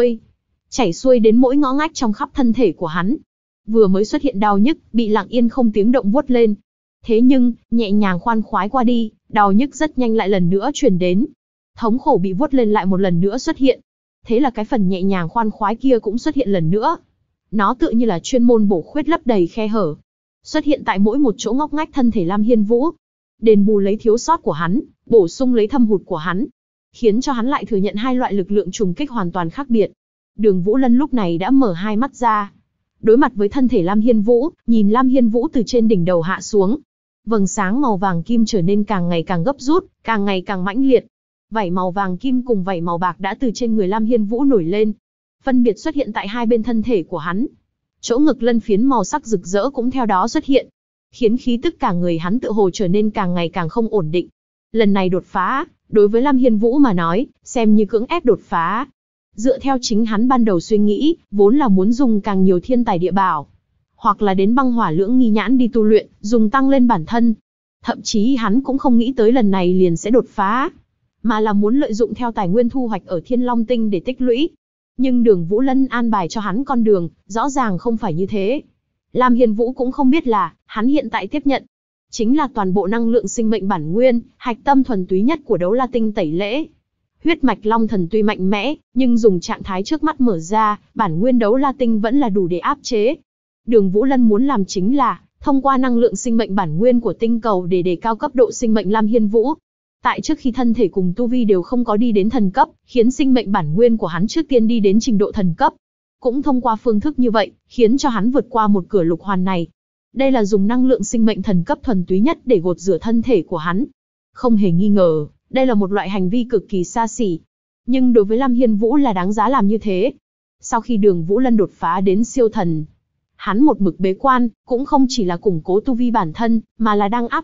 Speaker 1: chảy xuôi đến mỗi ngõ ngách trong khắp thân thể của hắn. Vừa mới xuất hiện đau nhức, bị lặng yên không tiếng động vuốt lên. Thế nhưng, nhẹ nhàng khoan khoái qua đi, đau nhức rất nhanh lại lần nữa truyền đến. Thống khổ bị vuốt lên lại một lần nữa xuất hiện. Thế là cái phần nhẹ nhàng khoan khoái kia cũng xuất hiện lần nữa. Nó tựa như là chuyên môn bổ khuyết lấp đầy khe hở, xuất hiện tại mỗi một chỗ ngóc ngách thân thể Lam Hiên Vũ, đền bù lấy thiếu sót của hắn, bổ sung lấy thâm hụt của hắn, khiến cho hắn lại thừa nhận hai loại lực lượng trùng kích hoàn toàn khác biệt. Đường Vũ Lân lúc này đã mở hai mắt ra, đối mặt với thân thể Lam Hiên Vũ, nhìn Lam Hiên Vũ từ trên đỉnh đầu hạ xuống. Vầng sáng màu vàng kim trở nên càng ngày càng gấp rút, càng ngày càng mãnh liệt. Vảy màu vàng kim cùng vảy màu bạc đã từ trên người Lam Hiên Vũ nổi lên, phân biệt xuất hiện tại hai bên thân thể của hắn. Chỗ ngực lân phiến màu sắc rực rỡ cũng theo đó xuất hiện, khiến khí tức cả người hắn tựa hồ trở nên càng ngày càng không ổn định. Lần này đột phá, đối với Lam Hiên Vũ mà nói, xem như cưỡng ép đột phá. Dựa theo chính hắn ban đầu suy nghĩ, vốn là muốn dùng càng nhiều thiên tài địa bảo, hoặc là đến băng hỏa lưỡng nghi nhãn đi tu luyện, dùng tăng lên bản thân. Thậm chí hắn cũng không nghĩ tới lần này liền sẽ đột phá, mà là muốn lợi dụng theo tài nguyên thu hoạch ở Thiên Long Tinh để tích lũy. Nhưng Đường Vũ Lân an bài cho hắn con đường, rõ ràng không phải như thế. Lam Hiên Vũ cũng không biết là, hắn hiện tại tiếp nhận chính là toàn bộ năng lượng sinh mệnh bản nguyên, hạch tâm thuần túy nhất của Đấu La Tinh tẩy lễ. Huyết mạch Long Thần tuy mạnh mẽ, nhưng dùng trạng thái trước mắt mở ra, bản nguyên Đấu La Tinh vẫn là đủ để áp chế. Đường Vũ Lân muốn làm chính là, thông qua năng lượng sinh mệnh bản nguyên của tinh cầu để đề cao cấp độ sinh mệnh Lam Hiên Vũ. Tại trước khi thân thể cùng tu vi đều không có đi đến thần cấp, khiến sinh mệnh bản nguyên của hắn trước tiên đi đến trình độ thần cấp. Cũng thông qua phương thức như vậy, khiến cho hắn vượt qua một cửa lục hoàn này. Đây là dùng năng lượng sinh mệnh thần cấp thuần túy nhất để gột rửa thân thể của hắn. Không hề nghi ngờ, đây là một loại hành vi cực kỳ xa xỉ. Nhưng đối với Lam Hiên Vũ là đáng giá làm như thế. Sau khi Đường Vũ Lân đột phá đến siêu thần, hắn một mực bế quan, cũng không chỉ là củng cố tu vi bản thân, mà là đang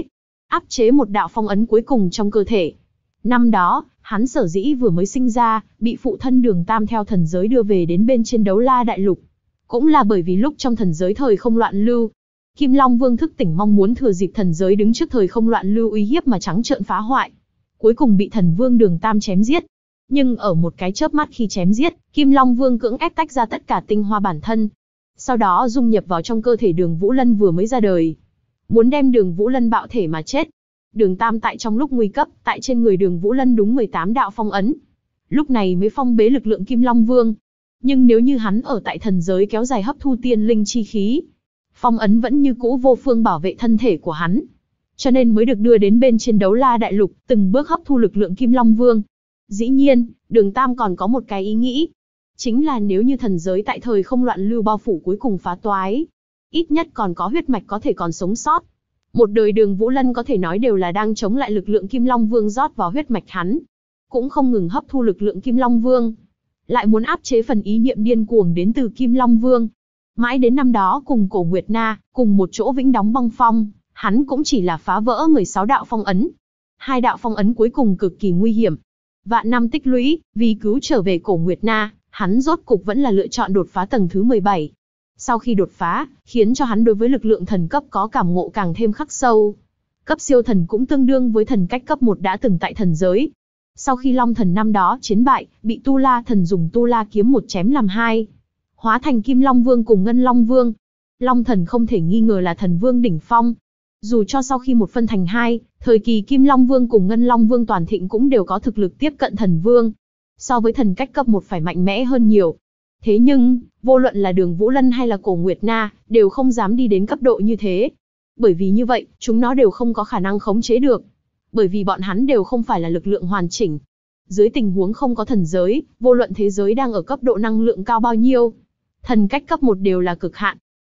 Speaker 1: áp chế một đạo phong ấn cuối cùng trong cơ thể. Năm đó, hắn sở dĩ vừa mới sinh ra, bị phụ thân Đường Tam theo thần giới đưa về đến bên trên Đấu La Đại Lục. Cũng là bởi vì lúc trong thần giới thời không loạn lưu, Kim Long Vương thức tỉnh mong muốn thừa dịp thần giới đứng trước thời không loạn lưu uy hiếp mà trắng trợn phá hoại. Cuối cùng bị thần vương Đường Tam chém giết. Nhưng ở một cái chớp mắt khi chém giết, Kim Long Vương cưỡng ép tách ra tất cả tinh hoa bản thân. Sau đó dung nhập vào trong cơ thể Đường Vũ Lân vừa mới ra đời. Muốn đem Đường Vũ Lân bạo thể mà chết. Đường Tam tại trong lúc nguy cấp, tại trên người Đường Vũ Lân đúng 18 đạo phong ấn. Lúc này mới phong bế lực lượng Kim Long Vương. Nhưng nếu như hắn ở tại thần giới kéo dài hấp thu tiên linh chi khí, phong ấn vẫn như cũ vô phương bảo vệ thân thể của hắn. Cho nên mới được đưa đến bên trên Đấu La Đại Lục, từng bước hấp thu lực lượng Kim Long Vương. Dĩ nhiên, Đường Tam còn có một cái ý nghĩ. Chính là nếu như thần giới tại thời không loạn lưu bao phủ cuối cùng phá toái, ít nhất còn có huyết mạch có thể còn sống sót. Một đời Đường Vũ Lân có thể nói đều là đang chống lại lực lượng Kim Long Vương rót vào huyết mạch hắn. Cũng không ngừng hấp thu lực lượng Kim Long Vương, lại muốn áp chế phần ý niệm điên cuồng đến từ Kim Long Vương. Mãi đến năm đó cùng Cổ Nguyệt Na, cùng một chỗ vĩnh đóng băng phong, hắn cũng chỉ là phá vỡ 16 đạo phong ấn. Hai đạo phong ấn cuối cùng cực kỳ nguy hiểm. Vạn năm tích lũy, vì cứu trở về Cổ Nguyệt Na, hắn rốt cục vẫn là lựa chọn đột phá tầng thứ 17. Sau khi đột phá, khiến cho hắn đối với lực lượng thần cấp có cảm ngộ càng thêm khắc sâu. Cấp siêu thần cũng tương đương với thần cách cấp 1 đã từng tại thần giới. Sau khi Long Thần năm đó chiến bại, bị Tu La Thần dùng Tu La kiếm một chém làm hai, hóa thành Kim Long Vương cùng Ngân Long Vương. Long Thần không thể nghi ngờ là thần vương đỉnh phong. Dù cho sau khi một phân thành hai, thời kỳ Kim Long Vương cùng Ngân Long Vương toàn thịnh cũng đều có thực lực tiếp cận thần vương. So với thần cách cấp 1 phải mạnh mẽ hơn nhiều. Thế nhưng, vô luận là Đường Vũ Lân hay là Cổ Nguyệt Na, đều không dám đi đến cấp độ như thế. Bởi vì như vậy, chúng nó đều không có khả năng khống chế được. Bởi vì bọn hắn đều không phải là lực lượng hoàn chỉnh. Dưới tình huống không có thần giới, vô luận thế giới đang ở cấp độ năng lượng cao bao nhiêu, thần cách cấp 1 đều là cực hạn.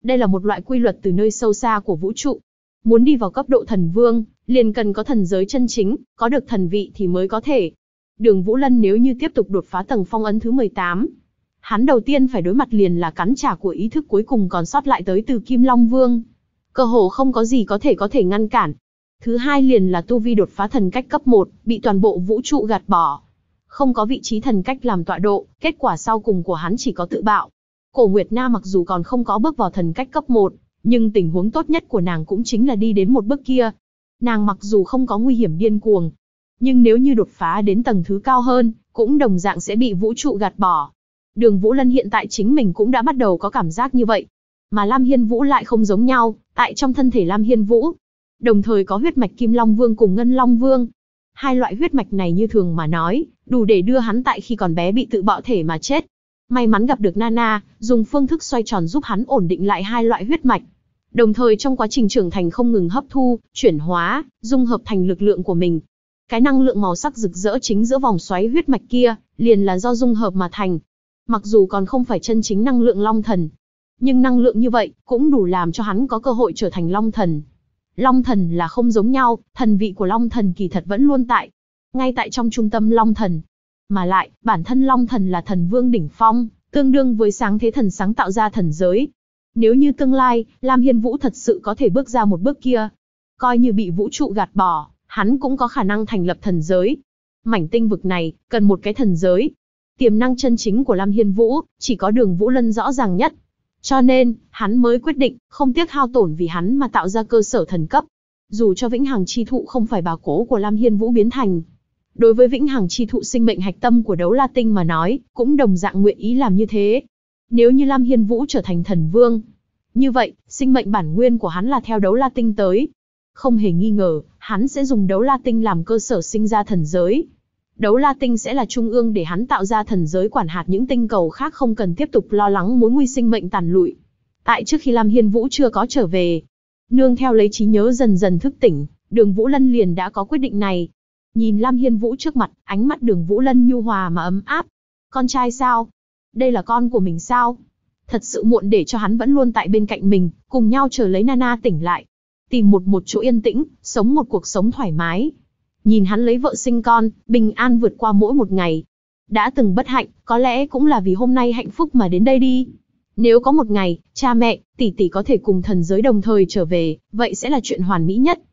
Speaker 1: Đây là một loại quy luật từ nơi sâu xa của vũ trụ. Muốn đi vào cấp độ thần vương, liền cần có thần giới chân chính, có được thần vị thì mới có thể. Đường Vũ Lân nếu như tiếp tục đột phá tầng phong ấn thứ 18, hắn đầu tiên phải đối mặt liền là cắn trả của ý thức cuối cùng còn sót lại tới từ Kim Long Vương. Cơ hồ không có gì có thể ngăn cản. Thứ hai liền là tu vi đột phá thần cách cấp 1, bị toàn bộ vũ trụ gạt bỏ. Không có vị trí thần cách làm tọa độ, kết quả sau cùng của hắn chỉ có tự bạo. Cổ Nguyệt Na mặc dù còn không có bước vào thần cách cấp 1, nhưng tình huống tốt nhất của nàng cũng chính là đi đến một bước kia. Nàng mặc dù không có nguy hiểm điên cuồng, nhưng nếu như đột phá đến tầng thứ cao hơn, cũng đồng dạng sẽ bị vũ trụ gạt bỏ. Đường Vũ Lân hiện tại chính mình cũng đã bắt đầu có cảm giác như vậy. Mà Lam Hiên Vũ lại không giống nhau, tại trong thân thể Lam Hiên Vũ, đồng thời có huyết mạch Kim Long Vương cùng Ngân Long Vương. Hai loại huyết mạch này như thường mà nói, đủ để đưa hắn tại khi còn bé bị tự bạo thể mà chết. May mắn gặp được Nana, dùng phương thức xoay tròn giúp hắn ổn định lại hai loại huyết mạch. Đồng thời trong quá trình trưởng thành không ngừng hấp thu, chuyển hóa, dung hợp thành lực lượng của mình. Cái năng lượng màu sắc rực rỡ chính giữa vòng xoáy huyết mạch kia, liền là do dung hợp mà thành. Mặc dù còn không phải chân chính năng lượng Long Thần, nhưng năng lượng như vậy cũng đủ làm cho hắn có cơ hội trở thành Long Thần. Long Thần là không giống nhau, thần vị của Long Thần kỳ thật vẫn luôn tại. Ngay tại trong trung tâm Long Thần. Mà lại, bản thân Long Thần là thần vương đỉnh phong, tương đương với sáng thế thần sáng tạo ra thần giới. Nếu như tương lai, Lam Hiên Vũ thật sự có thể bước ra một bước kia, coi như bị vũ trụ gạt bỏ, hắn cũng có khả năng thành lập thần giới. Mảnh tinh vực này, cần một cái thần giới. Tiềm năng chân chính của Lam Hiên Vũ, chỉ có Đường Vũ Lân rõ ràng nhất. Cho nên, hắn mới quyết định, không tiếc hao tổn vì hắn mà tạo ra cơ sở thần cấp. Dù cho Vĩnh Hằng Chi Thụ không phải bà cố của Lam Hiên Vũ biến thành. Đối với Vĩnh Hằng Chi Thụ sinh mệnh hạch tâm của Đấu La Tinh mà nói, cũng đồng dạng nguyện ý làm như thế. Nếu như Lam Hiên Vũ trở thành thần vương, như vậy, sinh mệnh bản nguyên của hắn là theo Đấu La Tinh tới. Không hề nghi ngờ, hắn sẽ dùng Đấu La Tinh làm cơ sở sinh ra thần giới. Đấu La Tinh sẽ là trung ương để hắn tạo ra thần giới quản hạt những tinh cầu khác không cần tiếp tục lo lắng mối nguy sinh mệnh tàn lụi. Tại trước khi Lam Hiên Vũ chưa có trở về, nương theo lấy trí nhớ dần dần thức tỉnh, Đường Vũ Lân liền đã có quyết định này. Nhìn Lam Hiên Vũ trước mặt, ánh mắt Đường Vũ Lân nhu hòa mà ấm áp. Con trai sao? Đây là con của mình sao? Thật sự muộn để cho hắn vẫn luôn tại bên cạnh mình, cùng nhau chờ lấy Nana tỉnh lại. Tìm một chỗ yên tĩnh, sống một cuộc sống thoải mái. Nhìn hắn lấy vợ sinh con, bình an vượt qua mỗi một ngày. Đã từng bất hạnh, có lẽ cũng là vì hôm nay hạnh phúc mà đến đây đi. Nếu có một ngày, cha mẹ, tỷ tỷ có thể cùng thần giới đồng thời trở về, vậy sẽ là chuyện hoàn mỹ nhất.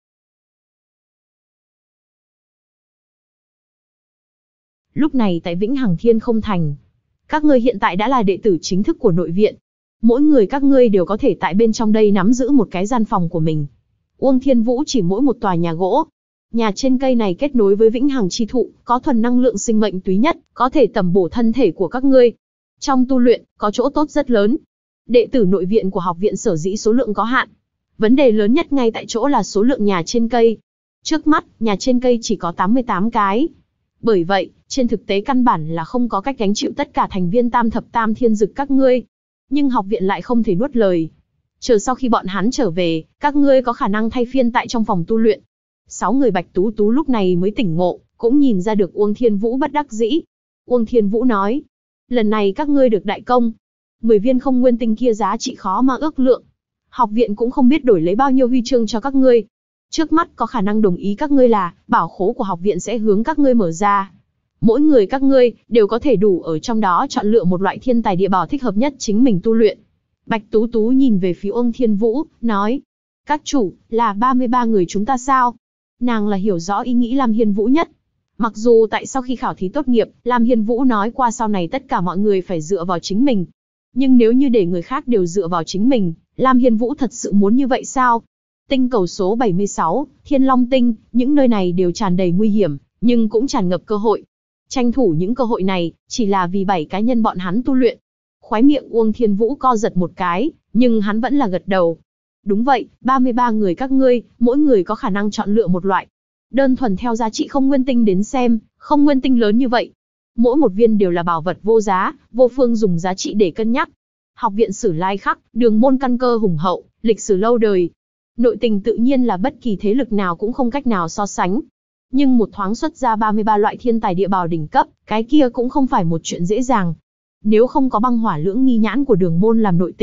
Speaker 1: Lúc này tại Vĩnh Hằng Thiên Không Thành, các ngươi hiện tại đã là đệ tử chính thức của nội viện. Mỗi người các ngươi đều có thể tại bên trong đây nắm giữ một cái gian phòng của mình. Uông Thiên Vũ chỉ mỗi một tòa nhà gỗ. Nhà trên cây này kết nối với Vĩnh Hằng Chi Thụ, có thuần năng lượng sinh mệnh túy nhất, có thể tẩm bổ thân thể của các ngươi. Trong tu luyện, có chỗ tốt rất lớn. Đệ tử nội viện của học viện sở dĩ số lượng có hạn. Vấn đề lớn nhất ngay tại chỗ là số lượng nhà trên cây. Trước mắt, nhà trên cây chỉ có 88 cái. Bởi vậy, trên thực tế căn bản là không có cách gánh chịu tất cả thành viên tam thập tam thiên dực các ngươi. Nhưng học viện lại không thể nuốt lời. Chờ sau khi bọn hắn trở về, các ngươi có khả năng thay phiên tại trong phòng tu luyện. 6 người Bạch Tú Tú lúc này mới tỉnh ngộ, cũng nhìn ra được Uông Thiên Vũ bất đắc dĩ. Uông Thiên Vũ nói, lần này các ngươi được đại công. 10 viên không nguyên tinh kia giá trị khó mà ước lượng. Học viện cũng không biết đổi lấy bao nhiêu huy chương cho các ngươi. Trước mắt có khả năng đồng ý các ngươi là, bảo khố của học viện sẽ hướng các ngươi mở ra. Mỗi người các ngươi, đều có thể đủ ở trong đó chọn lựa một loại thiên tài địa bảo thích hợp nhất chính mình tu luyện. Bạch Tú Tú nhìn về phía Uông Thiên Vũ, nói, các chủ, là 33 người chúng ta sao? Nàng là hiểu rõ ý nghĩ Lam Hiên Vũ nhất. Mặc dù tại sau khi khảo thí tốt nghiệp, Lam Hiên Vũ nói qua sau này tất cả mọi người phải dựa vào chính mình. Nhưng nếu như để người khác đều dựa vào chính mình, Lam Hiên Vũ thật sự muốn như vậy sao? Tinh cầu số 76, Thiên Long Tinh, những nơi này đều tràn đầy nguy hiểm, nhưng cũng tràn ngập cơ hội. Tranh thủ những cơ hội này, chỉ là vì 7 cá nhân bọn hắn tu luyện. Khóe miệng Uông Thiên Vũ co giật một cái, nhưng hắn vẫn là gật đầu. Đúng vậy, 33 người các ngươi, mỗi người có khả năng chọn lựa một loại. Đơn thuần theo giá trị không nguyên tinh đến xem, không nguyên tinh lớn như vậy. Mỗi một viên đều là bảo vật vô giá, vô phương dùng giá trị để cân nhắc. Học viện Sử Lai Khắc, đường môn căn cơ hùng hậu, lịch sử lâu đời. Nội tình tự nhiên là bất kỳ thế lực nào cũng không cách nào so sánh. Nhưng một thoáng xuất ra 33 loại thiên tài địa bảo đỉnh cấp, cái kia cũng không phải một chuyện dễ dàng. Nếu không có băng hỏa lưỡng nghi nhãn của đường môn làm nội tình,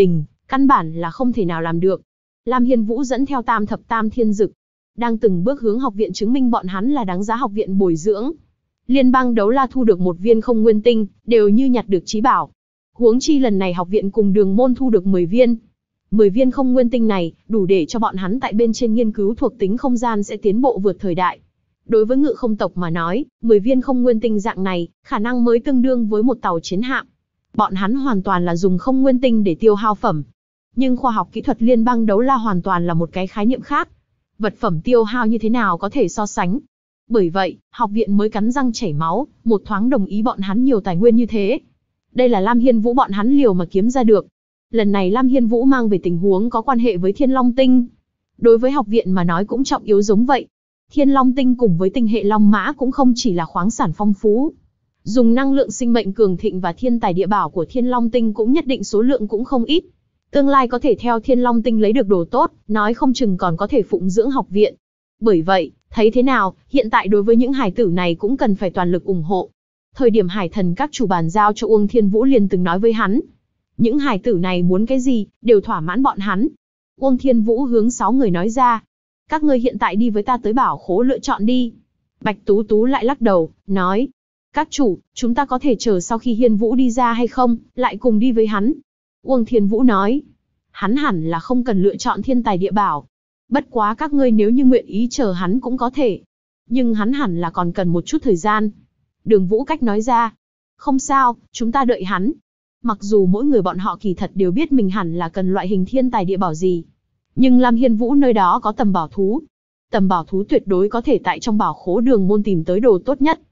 Speaker 1: Căn bản là không thể nào làm được. Lam Hiên Vũ dẫn theo tam thập tam thiên dực, đang từng bước hướng học viện chứng minh bọn hắn là đáng giá học viện bồi dưỡng. Liên bang đấu la thu được một viên không nguyên tinh, đều như nhặt được chí bảo. Huống chi lần này học viện cùng đường môn thu được 10 viên. 10 viên không nguyên tinh này, đủ để cho bọn hắn tại bên trên nghiên cứu thuộc tính không gian sẽ tiến bộ vượt thời đại. Đối với ngự không tộc mà nói, 10 viên không nguyên tinh dạng này, khả năng mới tương đương với một tàu chiến hạm. Bọn hắn hoàn toàn là dùng không nguyên tinh để tiêu hao phẩm. Nhưng khoa học kỹ thuật liên bang đấu la hoàn toàn là một cái khái niệm khác. Vật phẩm tiêu hao như thế nào có thể so sánh. Bởi vậy, học viện mới cắn răng chảy máu, một thoáng đồng ý bọn hắn nhiều tài nguyên như thế. Đây là Lam Hiên Vũ bọn hắn liều mà kiếm ra được. Lần này Lam Hiên Vũ mang về tình huống có quan hệ với Thiên Long Tinh. Đối với học viện mà nói cũng trọng yếu giống vậy. Thiên Long Tinh cùng với tinh hệ Long Mã cũng không chỉ là khoáng sản phong phú. Dùng năng lượng sinh mệnh cường thịnh và thiên tài địa bảo của Thiên Long Tinh cũng nhất định số lượng cũng không ít. Tương lai có thể theo Thiên Long Tinh lấy được đồ tốt, nói không chừng còn có thể phụng dưỡng học viện. Bởi vậy, thấy thế nào, hiện tại đối với những hải tử này cũng cần phải toàn lực ủng hộ. Thời điểm hải thần các chủ bàn giao cho Uông Thiên Vũ liền từng nói với hắn. Những hải tử này muốn cái gì, đều thỏa mãn bọn hắn. Uông Thiên Vũ hướng 6 người nói ra. Các ngươi hiện tại đi với ta tới bảo khố lựa chọn đi. Bạch Tú Tú lại lắc đầu, nói. Các chủ, chúng ta có thể chờ sau khi Hiên Vũ đi ra hay không, lại cùng đi với hắn. Uông Thiên Vũ nói. Hắn hẳn là không cần lựa chọn thiên tài địa bảo. Bất quá các ngươi nếu như nguyện ý chờ hắn cũng có thể. Nhưng hắn hẳn là còn cần một chút thời gian. Đường Vũ Cách nói ra. Không sao, chúng ta đợi hắn. Mặc dù mỗi người bọn họ kỳ thật đều biết mình hẳn là cần loại hình thiên tài địa bảo gì. Nhưng Lam Hiên Vũ nơi đó có tầm bảo thú. Tầm bảo thú tuyệt đối có thể tại trong bảo khố đường môn tìm tới đồ tốt nhất.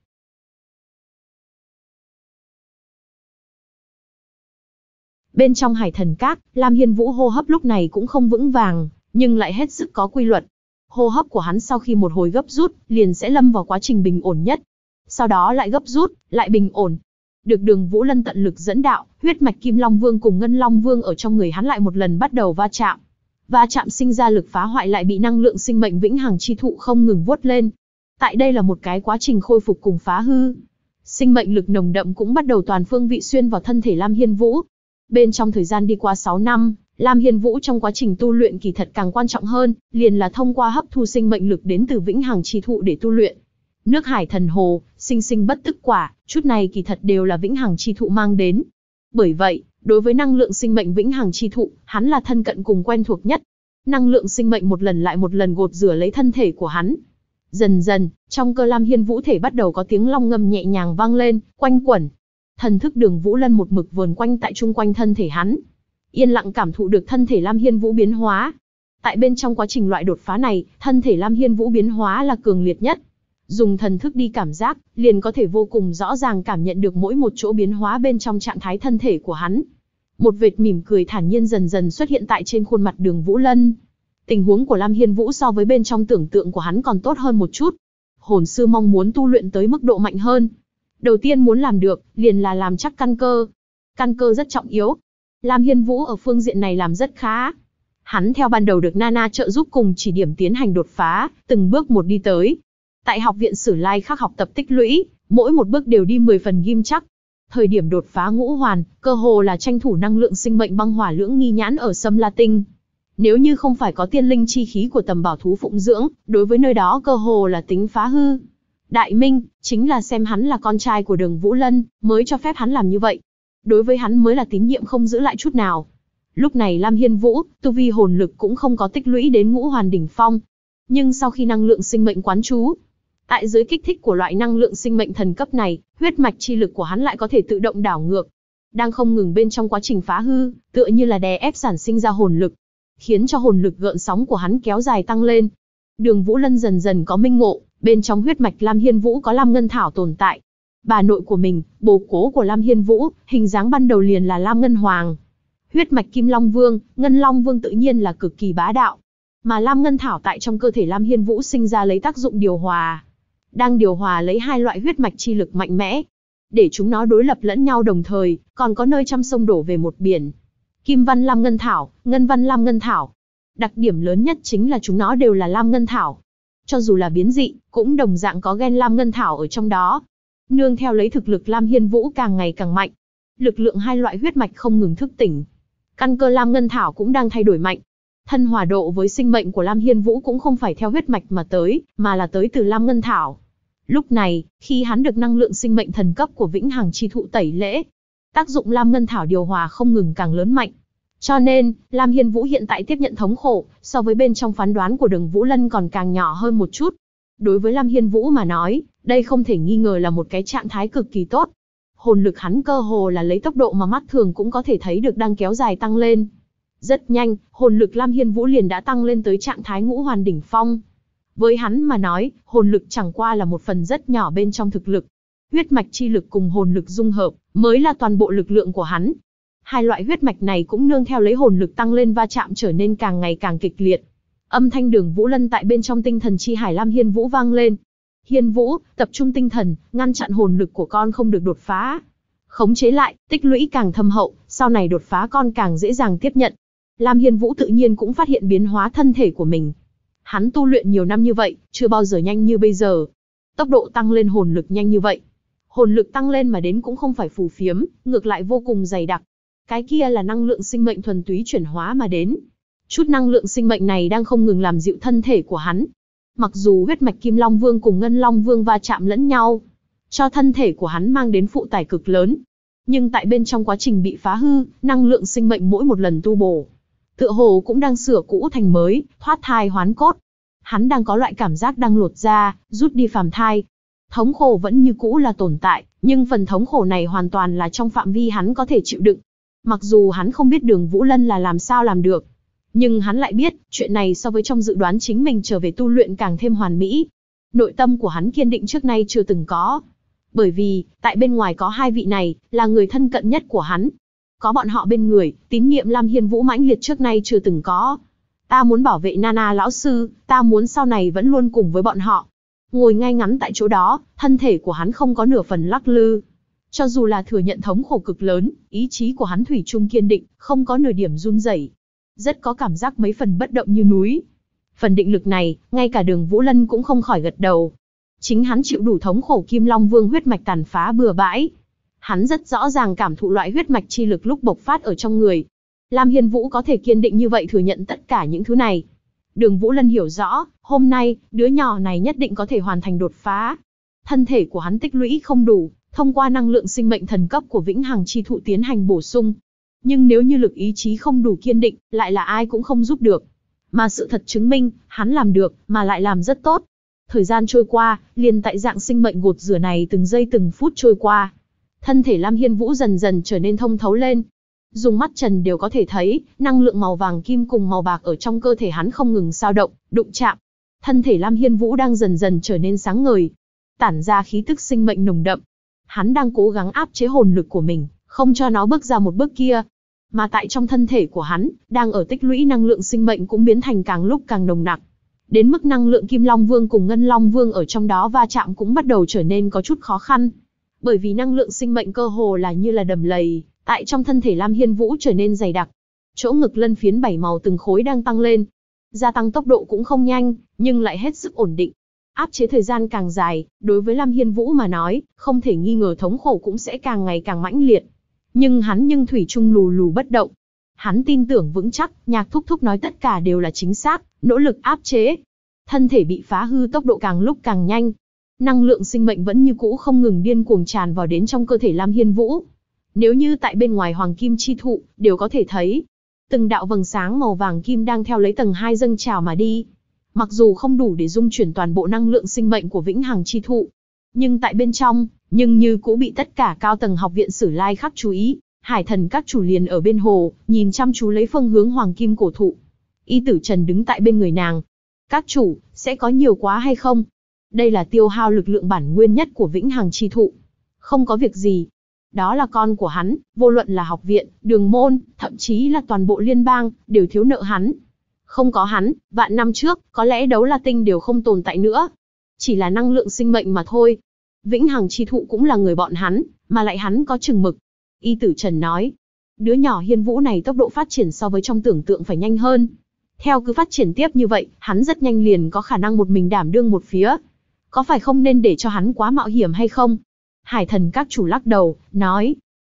Speaker 1: Bên trong hải thần các, Lam Hiên Vũ hô hấp lúc này cũng không vững vàng, nhưng lại hết sức có quy luật. Hô hấp của hắn sau khi một hồi gấp rút, liền sẽ lâm vào quá trình bình ổn nhất. Sau đó lại gấp rút, lại bình ổn. Được Đường Vũ Lân tận lực dẫn đạo, huyết mạch Kim Long Vương cùng Ngân Long Vương ở trong người hắn lại một lần bắt đầu va chạm. Va chạm sinh ra lực phá hoại lại bị năng lượng sinh mệnh vĩnh hằng chi thụ không ngừng vuốt lên. Tại đây là một cái quá trình khôi phục cùng phá hư. Sinh mệnh lực nồng đậm cũng bắt đầu toàn phương vị xuyên vào thân thể Lam Hiên Vũ. Bên trong thời gian đi qua 6 năm, Lam Hiên Vũ trong quá trình tu luyện kỳ thật càng quan trọng hơn, liền là thông qua hấp thu sinh mệnh lực đến từ vĩnh hằng chi thụ để tu luyện. Nước hải thần hồ, sinh sinh bất tức quả, chút này kỳ thật đều là vĩnh hằng chi thụ mang đến. Bởi vậy, đối với năng lượng sinh mệnh vĩnh hằng chi thụ, hắn là thân cận cùng quen thuộc nhất. Năng lượng sinh mệnh một lần lại một lần gột rửa lấy thân thể của hắn. Dần dần, trong cơ Lam Hiên Vũ thể bắt đầu có tiếng long ngâm nhẹ nhàng vang lên, quanh quẩn. Thần thức Đường Vũ Lân một mực vờn quanh tại chung quanh thân thể hắn. Yên lặng cảm thụ được thân thể Lam Hiên Vũ biến hóa. Tại bên trong quá trình loại đột phá này, thân thể Lam Hiên Vũ biến hóa là cường liệt nhất. Dùng thần thức đi cảm giác, liền có thể vô cùng rõ ràng cảm nhận được mỗi một chỗ biến hóa bên trong trạng thái thân thể của hắn. Một vệt mỉm cười thản nhiên dần dần xuất hiện tại trên khuôn mặt Đường Vũ Lân. Tình huống của Lam Hiên Vũ so với bên trong tưởng tượng của hắn còn tốt hơn một chút. Hồn sư mong muốn tu luyện tới mức độ mạnh hơn. Đầu tiên muốn làm được, liền là làm chắc căn cơ. Căn cơ rất trọng yếu. Lam Hiên Vũ ở phương diện này làm rất khá. Hắn theo ban đầu được Nana trợ giúp cùng chỉ điểm tiến hành đột phá, từng bước một đi tới. Tại học viện Sử Lai Khắc học tập tích lũy, mỗi một bước đều đi 10 phần ghim chắc. Thời điểm đột phá ngũ hoàn, cơ hồ là tranh thủ năng lượng sinh mệnh băng hỏa lưỡng nghi nhãn ở Sâm La Tinh. Nếu như không phải có tiên linh chi khí của tầm bảo thú phụng dưỡng, đối với nơi đó cơ hồ là tính phá hư. Đại Minh, chính là xem hắn là con trai của Đường Vũ Lân, mới cho phép hắn làm như vậy. Đối với hắn mới là tín nhiệm không giữ lại chút nào. Lúc này Lam Hiên Vũ, tu vi hồn lực cũng không có tích lũy đến ngũ hoàn đỉnh phong. Nhưng sau khi năng lượng sinh mệnh quán trú, tại dưới kích thích của loại năng lượng sinh mệnh thần cấp này, huyết mạch chi lực của hắn lại có thể tự động đảo ngược. Đang không ngừng bên trong quá trình phá hư, tựa như là đè ép sản sinh ra hồn lực, khiến cho hồn lực gợn sóng của hắn kéo dài tăng lên. Đường Vũ Lân dần dần có minh ngộ, bên trong huyết mạch Lam Hiên Vũ có Lam Ngân Thảo tồn tại. Bà nội của mình, bồ cố của Lam Hiên Vũ, hình dáng ban đầu liền là Lam Ngân Hoàng. Huyết mạch Kim Long Vương, Ngân Long Vương tự nhiên là cực kỳ bá đạo. Mà Lam Ngân Thảo tại trong cơ thể Lam Hiên Vũ sinh ra lấy tác dụng điều hòa. Đang điều hòa lấy hai loại huyết mạch chi lực mạnh mẽ. Để chúng nó đối lập lẫn nhau đồng thời, còn có nơi trăm sông đổ về một biển. Kim Văn Lam Ngân Thảo, Ngân Văn Lam Ngân Thảo. Đặc điểm lớn nhất chính là chúng nó đều là Lam Ngân Thảo. Cho dù là biến dị, cũng đồng dạng có gen Lam Ngân Thảo ở trong đó. Nương theo lấy thực lực Lam Hiên Vũ càng ngày càng mạnh. Lực lượng hai loại huyết mạch không ngừng thức tỉnh. Căn cơ Lam Ngân Thảo cũng đang thay đổi mạnh. Thân hòa độ với sinh mệnh của Lam Hiên Vũ cũng không phải theo huyết mạch mà tới, mà là tới từ Lam Ngân Thảo. Lúc này, khi hắn được năng lượng sinh mệnh thần cấp của Vĩnh Hằng Chi Thụ tẩy lễ, tác dụng Lam Ngân Thảo điều hòa không ngừng càng lớn mạnh. Cho nên, Lam Hiên Vũ hiện tại tiếp nhận thống khổ, so với bên trong phán đoán của Đường Vũ Lân còn càng nhỏ hơn một chút. Đối với Lam Hiên Vũ mà nói, đây không thể nghi ngờ là một cái trạng thái cực kỳ tốt. Hồn lực hắn cơ hồ là lấy tốc độ mà mắt thường cũng có thể thấy được đang kéo dài tăng lên. Rất nhanh, hồn lực Lam Hiên Vũ liền đã tăng lên tới trạng thái ngũ hoàn đỉnh phong. Với hắn mà nói, hồn lực chẳng qua là một phần rất nhỏ bên trong thực lực. Huyết mạch chi lực cùng hồn lực dung hợp, mới là toàn bộ lực lượng của hắn. Hai loại huyết mạch này cũng nương theo lấy hồn lực tăng lên va chạm trở nên càng ngày càng kịch liệt. Âm thanh Đường Vũ Lân tại bên trong tinh thần chi hải Lam Hiên Vũ vang lên. Hiên Vũ, tập trung tinh thần, ngăn chặn hồn lực của con không được đột phá. Khống chế lại, tích lũy càng thâm hậu, sau này đột phá con càng dễ dàng tiếp nhận. Lam Hiên Vũ tự nhiên cũng phát hiện biến hóa thân thể của mình. Hắn tu luyện nhiều năm như vậy, chưa bao giờ nhanh như bây giờ. Tốc độ tăng lên hồn lực nhanh như vậy. Hồn lực tăng lên mà đến cũng không phải phù phiếm, ngược lại vô cùng dày đặc. Cái kia là năng lượng sinh mệnh thuần túy chuyển hóa mà đến. Chút năng lượng sinh mệnh này đang không ngừng làm dịu thân thể của hắn. Mặc dù huyết mạch Kim Long Vương cùng Ngân Long Vương va chạm lẫn nhau, cho thân thể của hắn mang đến phụ tải cực lớn. Nhưng tại bên trong quá trình bị phá hư, năng lượng sinh mệnh mỗi một lần tu bổ, tựa hồ cũng đang sửa cũ thành mới, thoát thai hoán cốt. Hắn đang có loại cảm giác đang lột da, rút đi phàm thai. Thống khổ vẫn như cũ là tồn tại, nhưng phần thống khổ này hoàn toàn là trong phạm vi hắn có thể chịu đựng. Mặc dù hắn không biết Đường Vũ Lân là làm sao làm được, nhưng hắn lại biết, chuyện này so với trong dự đoán chính mình trở về tu luyện càng thêm hoàn mỹ. Nội tâm của hắn kiên định trước nay chưa từng có. Bởi vì, tại bên ngoài có hai vị này, là người thân cận nhất của hắn. Có bọn họ bên người, tín niệm Lam Hiên Vũ mãnh liệt trước nay chưa từng có. Ta muốn bảo vệ Nana lão sư, ta muốn sau này vẫn luôn cùng với bọn họ. Ngồi ngay ngắn tại chỗ đó, thân thể của hắn không có nửa phần lắc lư. Cho dù là thừa nhận thống khổ cực lớn, ý chí của hắn thủy chung kiên định, không có nửa điểm run rẩy. Rất có cảm giác mấy phần bất động như núi. Phần định lực này, ngay cả Đường Vũ Lân cũng không khỏi gật đầu. Chính hắn chịu đủ thống khổ Kim Long Vương huyết mạch tàn phá bừa bãi. Hắn rất rõ ràng cảm thụ loại huyết mạch chi lực lúc bộc phát ở trong người. Lam Hiên Vũ có thể kiên định như vậy thừa nhận tất cả những thứ này. Đường Vũ Lân hiểu rõ, hôm nay, đứa nhỏ này nhất định có thể hoàn thành đột phá. Thân thể của hắn tích lũy không đủ, thông qua năng lượng sinh mệnh thần cấp của Vĩnh Hằng Chi Thụ tiến hành bổ sung. Nhưng nếu như lực ý chí không đủ kiên định, lại là ai cũng không giúp được. Mà sự thật chứng minh, hắn làm được, mà lại làm rất tốt. Thời gian trôi qua, liền tại dạng sinh mệnh gột rửa này từng giây từng phút trôi qua. Thân thể Lam Hiên Vũ dần dần trở nên thông thấu lên. Dùng mắt trần đều có thể thấy, năng lượng màu vàng kim cùng màu bạc ở trong cơ thể hắn không ngừng dao động, đụng chạm. Thân thể Lam Hiên Vũ đang dần dần trở nên sáng ngời, tản ra khí tức sinh mệnh nồng đậm. Hắn đang cố gắng áp chế hồn lực của mình, không cho nó bước ra một bước kia. Mà tại trong thân thể của hắn, đang ở tích lũy năng lượng sinh mệnh cũng biến thành càng lúc càng nồng nặc. Đến mức năng lượng Kim Long Vương cùng Ngân Long Vương ở trong đó va chạm cũng bắt đầu trở nên có chút khó khăn. Bởi vì năng lượng sinh mệnh cơ hồ là như là đầm lầy, tại trong thân thể Lam Hiên Vũ trở nên dày đặc. Chỗ ngực lân phiến 7 màu từng khối đang tăng lên. Gia tăng tốc độ cũng không nhanh, nhưng lại hết sức ổn định. Áp chế thời gian càng dài, đối với Lam Hiên Vũ mà nói, không thể nghi ngờ thống khổ cũng sẽ càng ngày càng mãnh liệt. Nhưng hắn thủy chung lù lù bất động. Hắn tin tưởng vững chắc, Nhạc Thúc Thúc nói tất cả đều là chính xác, nỗ lực áp chế. Thân thể bị phá hư tốc độ càng lúc càng nhanh. Năng lượng sinh mệnh vẫn như cũ không ngừng điên cuồng tràn vào đến trong cơ thể Lam Hiên Vũ. Nếu như tại bên ngoài Hoàng Kim Chi Thụ, đều có thể thấy. Từng đạo vầng sáng màu vàng kim đang theo lấy tầng 2 dâng trào mà đi. Mặc dù không đủ để dung chuyển toàn bộ năng lượng sinh mệnh của Vĩnh Hằng Chi Thụ. Nhưng tại bên trong, như cũ bị tất cả cao tầng học viện Sử Lai Khắc chú ý. Hải Thần các chủ liền ở bên hồ, nhìn chăm chú lấy phương hướng Hoàng Kim cổ thụ. Y Tử Trần đứng tại bên người nàng. Các chủ, sẽ có nhiều quá hay không? Đây là tiêu hao lực lượng bản nguyên nhất của Vĩnh Hằng Chi Thụ. Không có việc gì. Đó là con của hắn, vô luận là học viện, đường môn, thậm chí là toàn bộ liên bang, đều thiếu nợ hắn. Không có hắn, vạn năm trước, có lẽ Đấu La Tinh đều không tồn tại nữa. Chỉ là năng lượng sinh mệnh mà thôi. Vĩnh Hằng Chi Thụ cũng là người bọn hắn, mà lại hắn có chừng mực. Y Tử Trần nói, đứa nhỏ Hiên Vũ này tốc độ phát triển so với trong tưởng tượng phải nhanh hơn. Theo cứ phát triển tiếp như vậy, hắn rất nhanh liền có khả năng một mình đảm đương một phía. Có phải không nên để cho hắn quá mạo hiểm hay không? Hải Thần các chủ lắc đầu, nói,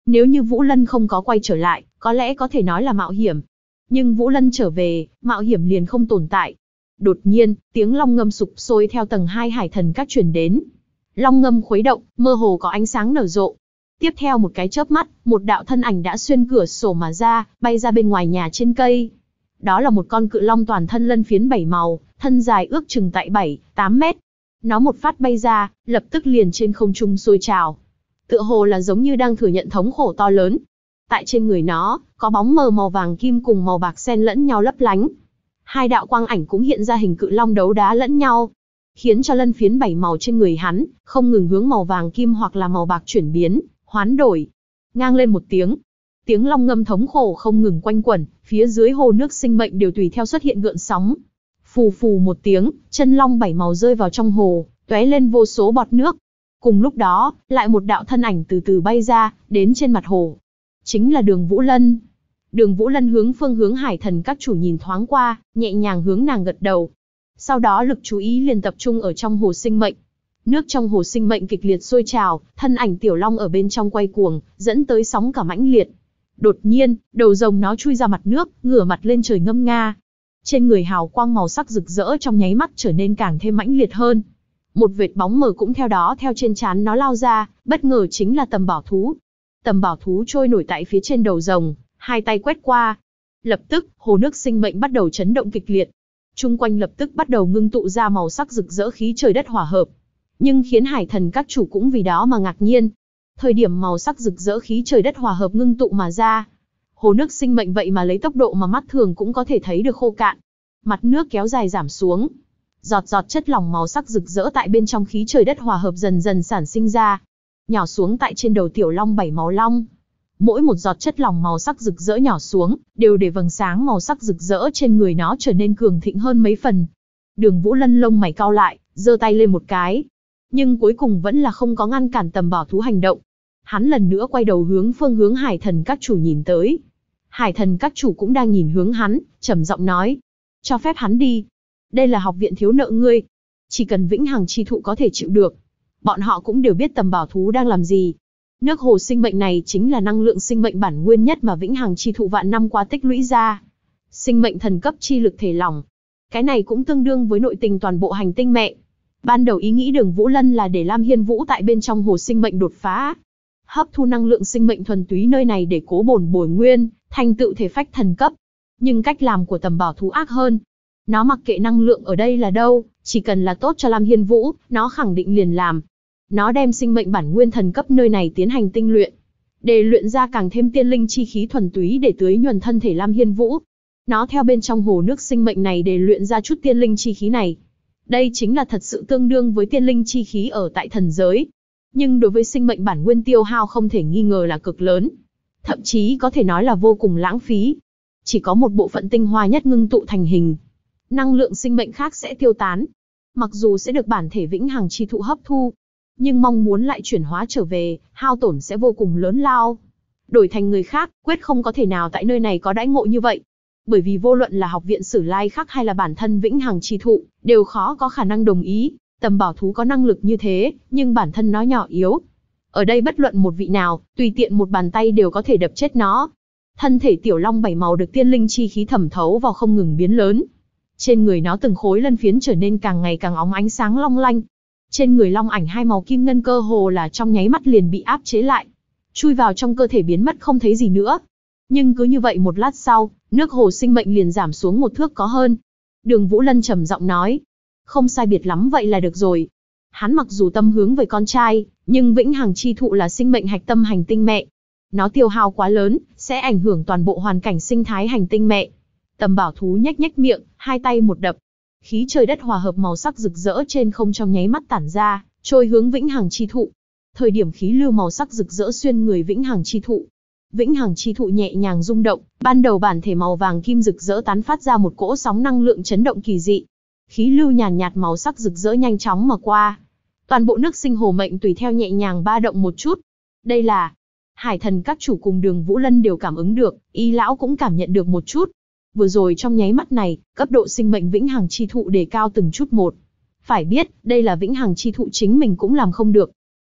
Speaker 1: Nếu như Vũ Lân không có quay trở lại, có lẽ có thể nói là mạo hiểm. Nhưng Vũ Lân trở về, mạo hiểm liền không tồn tại. Đột nhiên, tiếng long ngâm sục sôi theo tầng 2 hải thần các truyền đến. Long ngâm khuấy động, mơ hồ có ánh sáng nở rộ. Tiếp theo một cái chớp mắt, một đạo thân ảnh đã xuyên cửa sổ mà ra, bay ra bên ngoài nhà trên cây. Đó là một con cự long toàn thân lân phiến 7 màu, thân dài ước chừng tại 7-8 mét. Nó một phát bay ra, lập tức liền trên không trung sôi trào. Tựa hồ là giống như đang thừa nhận thống khổ to lớn. Tại trên người nó, có bóng mờ màu vàng kim cùng màu bạc xen lẫn nhau lấp lánh. Hai đạo quang ảnh cũng hiện ra hình cự long đấu đá lẫn nhau, khiến cho lân phiến 7 màu trên người hắn không ngừng hướng màu vàng kim hoặc là màu bạc chuyển biến, hoán đổi. Ngang lên một tiếng, tiếng long ngâm thống khổ không ngừng quanh quẩn, phía dưới hồ nước sinh mệnh đều tùy theo xuất hiện gợn sóng. Phù phù một tiếng, chân long 7 màu rơi vào trong hồ, tóe lên vô số bọt nước. Cùng lúc đó, lại một đạo thân ảnh từ từ bay ra, đến trên mặt hồ. Chính là Đường Vũ Lân. Đường Vũ Lân hướng phương hướng hải thần các chủ nhìn thoáng qua, nhẹ nhàng hướng nàng gật đầu. Sau đó lực chú ý liền tập trung ở trong hồ sinh mệnh. Nước trong hồ sinh mệnh kịch liệt sôi trào, thân ảnh tiểu long ở bên trong quay cuồng, dẫn tới sóng cả mãnh liệt. Đột nhiên, đầu rồng nó chui ra mặt nước, ngửa mặt lên trời ngâm nga. Trên người hào quang màu sắc rực rỡ trong nháy mắt trở nên càng thêm mãnh liệt hơn. Một vệt bóng mờ cũng theo đó theo trên trán nó lao ra, bất ngờ chính là Tầm Bảo Thú. Tầm Bảo Thú trôi nổi tại phía trên đầu rồng, hai tay quét qua. Lập tức, hồ nước sinh mệnh bắt đầu chấn động kịch liệt. Chung quanh lập tức bắt đầu ngưng tụ ra màu sắc rực rỡ khí trời đất hòa hợp. Nhưng khiến hải thần các chủ cũng vì đó mà ngạc nhiên. Thời điểm màu sắc rực rỡ khí trời đất hòa hợp ngưng tụ mà ra, hồ nước sinh mệnh vậy mà lấy tốc độ mà mắt thường cũng có thể thấy được khô cạn. Mặt nước kéo dài giảm xuống. Giọt giọt chất lỏng màu sắc rực rỡ tại bên trong khí trời đất hòa hợp dần dần sản sinh ra, nhỏ xuống tại trên đầu tiểu long 7 màu long. Mỗi một giọt chất lỏng màu sắc rực rỡ nhỏ xuống, đều để vầng sáng màu sắc rực rỡ trên người nó trở nên cường thịnh hơn mấy phần. Đường Vũ Lân lông mày cau lại, giơ tay lên một cái, nhưng cuối cùng vẫn là không có ngăn cản Tầm Bảo Thú hành động. Hắn lần nữa quay đầu hướng phương hướng hải thần các chủ nhìn tới. Hải thần các chủ cũng đang nhìn hướng hắn, trầm giọng nói: cho phép hắn đi. Đây là học viện thiếu nợ ngươi. Chỉ cần vĩnh hằng chi thụ có thể chịu được. Bọn họ cũng đều biết Tầm Bảo Thú đang làm gì. Nước hồ sinh mệnh này chính là năng lượng sinh mệnh bản nguyên nhất mà vĩnh hằng chi thụ vạn năm qua tích lũy ra. Sinh mệnh thần cấp chi lực thể lỏng. Cái này cũng tương đương với nội tình toàn bộ hành tinh mẹ. Ban đầu ý nghĩ Đường Vũ Lân là để Lam Hiên Vũ tại bên trong hồ sinh mệnh đột phá, hấp thu năng lượng sinh mệnh thuần túy nơi này để cố bổn bồi nguyên, thành tựu thể phách thần cấp. Nhưng cách làm của Tầm Bảo Thú ác hơn. Nó mặc kệ năng lượng ở đây là đâu, chỉ cần là tốt cho Lam Hiên Vũ, nó khẳng định liền làm. Nó đem sinh mệnh bản nguyên thần cấp nơi này tiến hành tinh luyện, để luyện ra càng thêm tiên linh chi khí thuần túy để tưới nhuần thân thể Lam Hiên Vũ. Nó theo bên trong hồ nước sinh mệnh này để luyện ra chút tiên linh chi khí này. Đây chính là thật sự tương đương với tiên linh chi khí ở tại thần giới. Nhưng đối với sinh mệnh bản nguyên tiêu hao không thể nghi ngờ là cực lớn. Thậm chí có thể nói là vô cùng lãng phí. Chỉ có một bộ phận tinh hoa nhất ngưng tụ thành hình. Năng lượng sinh mệnh khác sẽ tiêu tán. Mặc dù sẽ được bản thể vĩnh hằng chi thụ hấp thu, nhưng mong muốn lại chuyển hóa trở về, hao tổn sẽ vô cùng lớn lao. Đổi thành người khác, quyết không có thể nào tại nơi này có đãi ngộ như vậy. Bởi vì vô luận là học viện Sử Lai Khắc hay là bản thân vĩnh hằng chi thụ, đều khó có khả năng đồng ý. Tầm Bảo Thú có năng lực như thế, nhưng bản thân nó nhỏ yếu. Ở đây bất luận một vị nào, tùy tiện một bàn tay đều có thể đập chết nó. Thân thể tiểu long 7 màu được tiên linh chi khí thẩm thấu vào không ngừng biến lớn. Trên người nó từng khối lân phiến trở nên càng ngày càng óng ánh sáng long lanh. Trên người long ảnh 2 màu kim ngân cơ hồ là trong nháy mắt liền bị áp chế lại, chui vào trong cơ thể biến mất không thấy gì nữa. Nhưng cứ như vậy một lát sau, nước hồ sinh mệnh liền giảm xuống 1 thước có hơn. Đường Vũ Lân trầm giọng nói: không sai biệt lắm vậy là được rồi. Hắn mặc dù tâm hướng về con trai, nhưng vĩnh hằng chi thụ là sinh mệnh hạch tâm hành tinh mẹ. Nó tiêu hao quá lớn, sẽ ảnh hưởng toàn bộ hoàn cảnh sinh thái hành tinh mẹ. Tầm Bảo Thú nhếch nhếch miệng, hai tay một đập. Khí trời đất hòa hợp màu sắc rực rỡ trên không trong nháy mắt tản ra, trôi hướng vĩnh hằng chi thụ. Thời điểm khí lưu màu sắc rực rỡ xuyên người vĩnh hằng chi thụ. Vĩnh hằng chi thụ nhẹ nhàng rung động, ban đầu bản thể màu vàng kim rực rỡ tán phát ra một cỗ sóng năng lượng chấn động kỳ dị. Khí lưu nhàn nhạt màu sắc rực rỡ nhanh chóng mà qua. Toàn bộ nước sinh hồ mệnh tùy theo nhẹ nhàng ba động một chút. Đây là hải thần các chủ cùng Đường Vũ Lân đều cảm ứng được, Y lão cũng cảm nhận được một chút. Vừa rồi trong nháy mắt này, cấp độ sinh mệnh vĩnh hằng chi thụ đề cao từng chút một. Phải biết, đây là vĩnh hằng chi thụ chính mình cũng làm không được.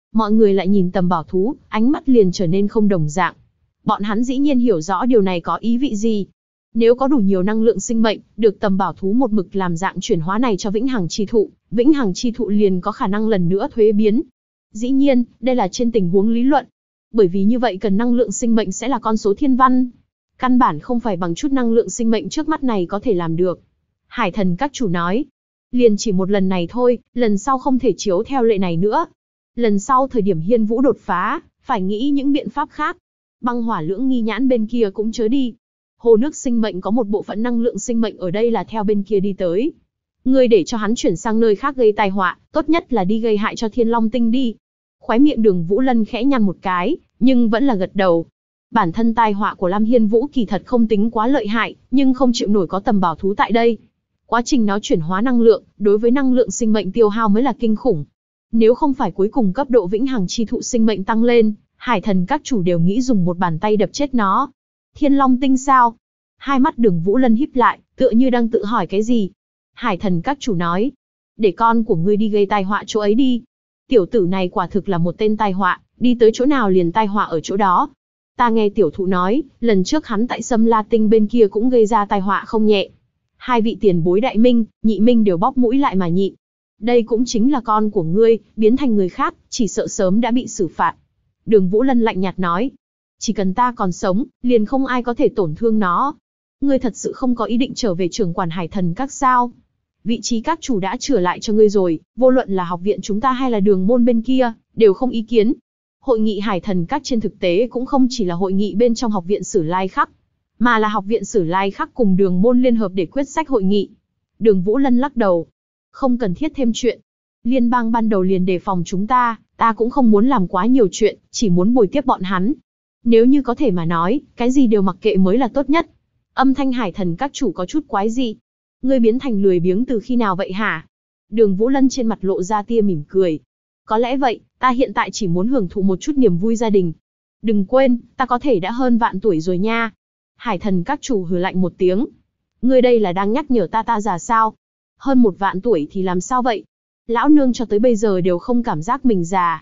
Speaker 1: Mọi người lại nhìn tầm bảo thú, ánh mắt liền trở nên không đồng dạng. Bọn hắn dĩ nhiên hiểu rõ điều này có ý vị gì. Nếu có đủ nhiều năng lượng sinh mệnh, được tầm bảo thú một mực làm dạng chuyển hóa này cho vĩnh hằng chi thụ, vĩnh hằng chi thụ liền có khả năng lần nữa thuế biến. Dĩ nhiên, đây là trên tình huống lý luận. Bởi vì như vậy cần năng lượng sinh mệnh sẽ là con số thiên văn. Căn bản không phải bằng chút năng lượng sinh mệnh trước mắt này có thể làm được. Hải thần các chủ nói, liền chỉ một lần này thôi, lần sau không thể chiếu theo lệ này nữa. Lần sau thời điểm Hiên Vũ đột phá, phải nghĩ những biện pháp khác. Băng hỏa lưỡng nghi nhãn bên kia cũng chớ đi. Hồ nước sinh mệnh có một bộ phận năng lượng sinh mệnh ở đây là theo bên kia đi tới. Ngươi để cho hắn chuyển sang nơi khác gây tai họa, tốt nhất là đi gây hại cho Thiên Long Tinh đi. Khóe miệng Đường Vũ Lân khẽ nhăn một cái, nhưng vẫn là gật đầu. Bản thân tai họa của Lam Hiên Vũ kỳ thật không tính quá lợi hại, nhưng không chịu nổi có tầm bảo thú tại đây. Quá trình nó chuyển hóa năng lượng, đối với năng lượng sinh mệnh tiêu hao mới là kinh khủng. Nếu không phải cuối cùng cấp độ vĩnh hằng chi thụ sinh mệnh tăng lên, hải thần các chủ đều nghĩ dùng một bàn tay đập chết nó. Thiên Long Tinh sao? Hai mắt Đường Vũ Lân híp lại, tựa như đang tự hỏi cái gì. Hải thần các chủ nói, để con của ngươi đi gây tai họa chỗ ấy đi. Tiểu tử này quả thực là một tên tai họa, đi tới chỗ nào liền tai họa ở chỗ đó. Ta nghe tiểu thụ nói, lần trước hắn tại Sâm La Tinh bên kia cũng gây ra tai họa không nhẹ. Hai vị tiền bối Đại Minh, Nhị Minh đều bóp mũi lại mà nhịn. Đây cũng chính là con của ngươi, biến thành người khác, chỉ sợ sớm đã bị xử phạt. Đường Vũ Lân lạnh nhạt nói, chỉ cần ta còn sống, liền không ai có thể tổn thương nó. Ngươi thật sự không có ý định trở về trưởng quản hải thần các sao? Vị trí các chủ đã trở lại cho ngươi rồi, vô luận là học viện chúng ta hay là đường môn bên kia, đều không ý kiến. Hội nghị hải thần các trên thực tế cũng không chỉ là hội nghị bên trong học viện Sử Lai Khắc, mà là học viện Sử Lai Khắc cùng đường môn liên hợp để quyết sách hội nghị. Đường Vũ Lân lắc đầu. Không cần thiết thêm chuyện. Liên bang ban đầu liền đề phòng chúng ta cũng không muốn làm quá nhiều chuyện, chỉ muốn bồi tiếp bọn hắn. Nếu như có thể mà nói, cái gì đều mặc kệ mới là tốt nhất. Âm thanh hải thần các chủ có chút quái dị. Ngươi biến thành lười biếng từ khi nào vậy hả? Đường Vũ Lân trên mặt lộ ra tia mỉm cười. Có lẽ vậy, ta hiện tại chỉ muốn hưởng thụ một chút niềm vui gia đình. Đừng quên, ta có thể đã hơn vạn tuổi rồi nha. Hải thần các chủ hừ lạnh một tiếng. Ngươi đây là đang nhắc nhở ta già sao? Hơn 1 vạn tuổi thì làm sao vậy? Lão nương cho tới bây giờ đều không cảm giác mình già.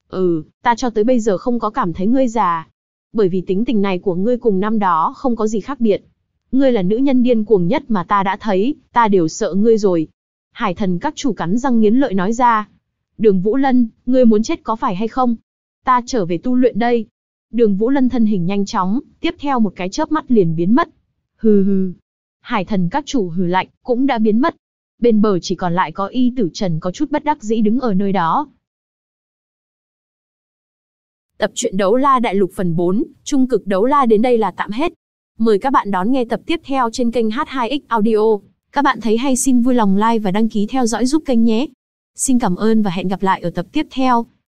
Speaker 1: Ta cho tới bây giờ không có cảm thấy ngươi già. Bởi vì tính tình này của ngươi cùng năm đó không có gì khác biệt. Ngươi là nữ nhân điên cuồng nhất mà ta đã thấy, ta đều sợ ngươi rồi. Hải thần các chủ cắn răng nghiến lợi nói ra. Đường Vũ Lân, ngươi muốn chết có phải hay không? Ta trở về tu luyện đây. Đường Vũ Lân thân hình nhanh chóng, tiếp theo một cái chớp mắt liền biến mất. Hừ hừ. Hải thần các chủ hừ lạnh, cũng đã biến mất. Bên bờ chỉ còn lại có Y Tử Trần có chút bất đắc dĩ đứng ở nơi đó. Tập truyện Đấu La Đại Lục phần 4, Trung cực Đấu La đến đây là tạm hết. Mời các bạn đón nghe tập tiếp theo trên kênh H2X Audio. Các bạn thấy hay xin vui lòng like và đăng ký theo dõi giúp kênh nhé. Xin cảm ơn và hẹn gặp lại ở tập tiếp theo.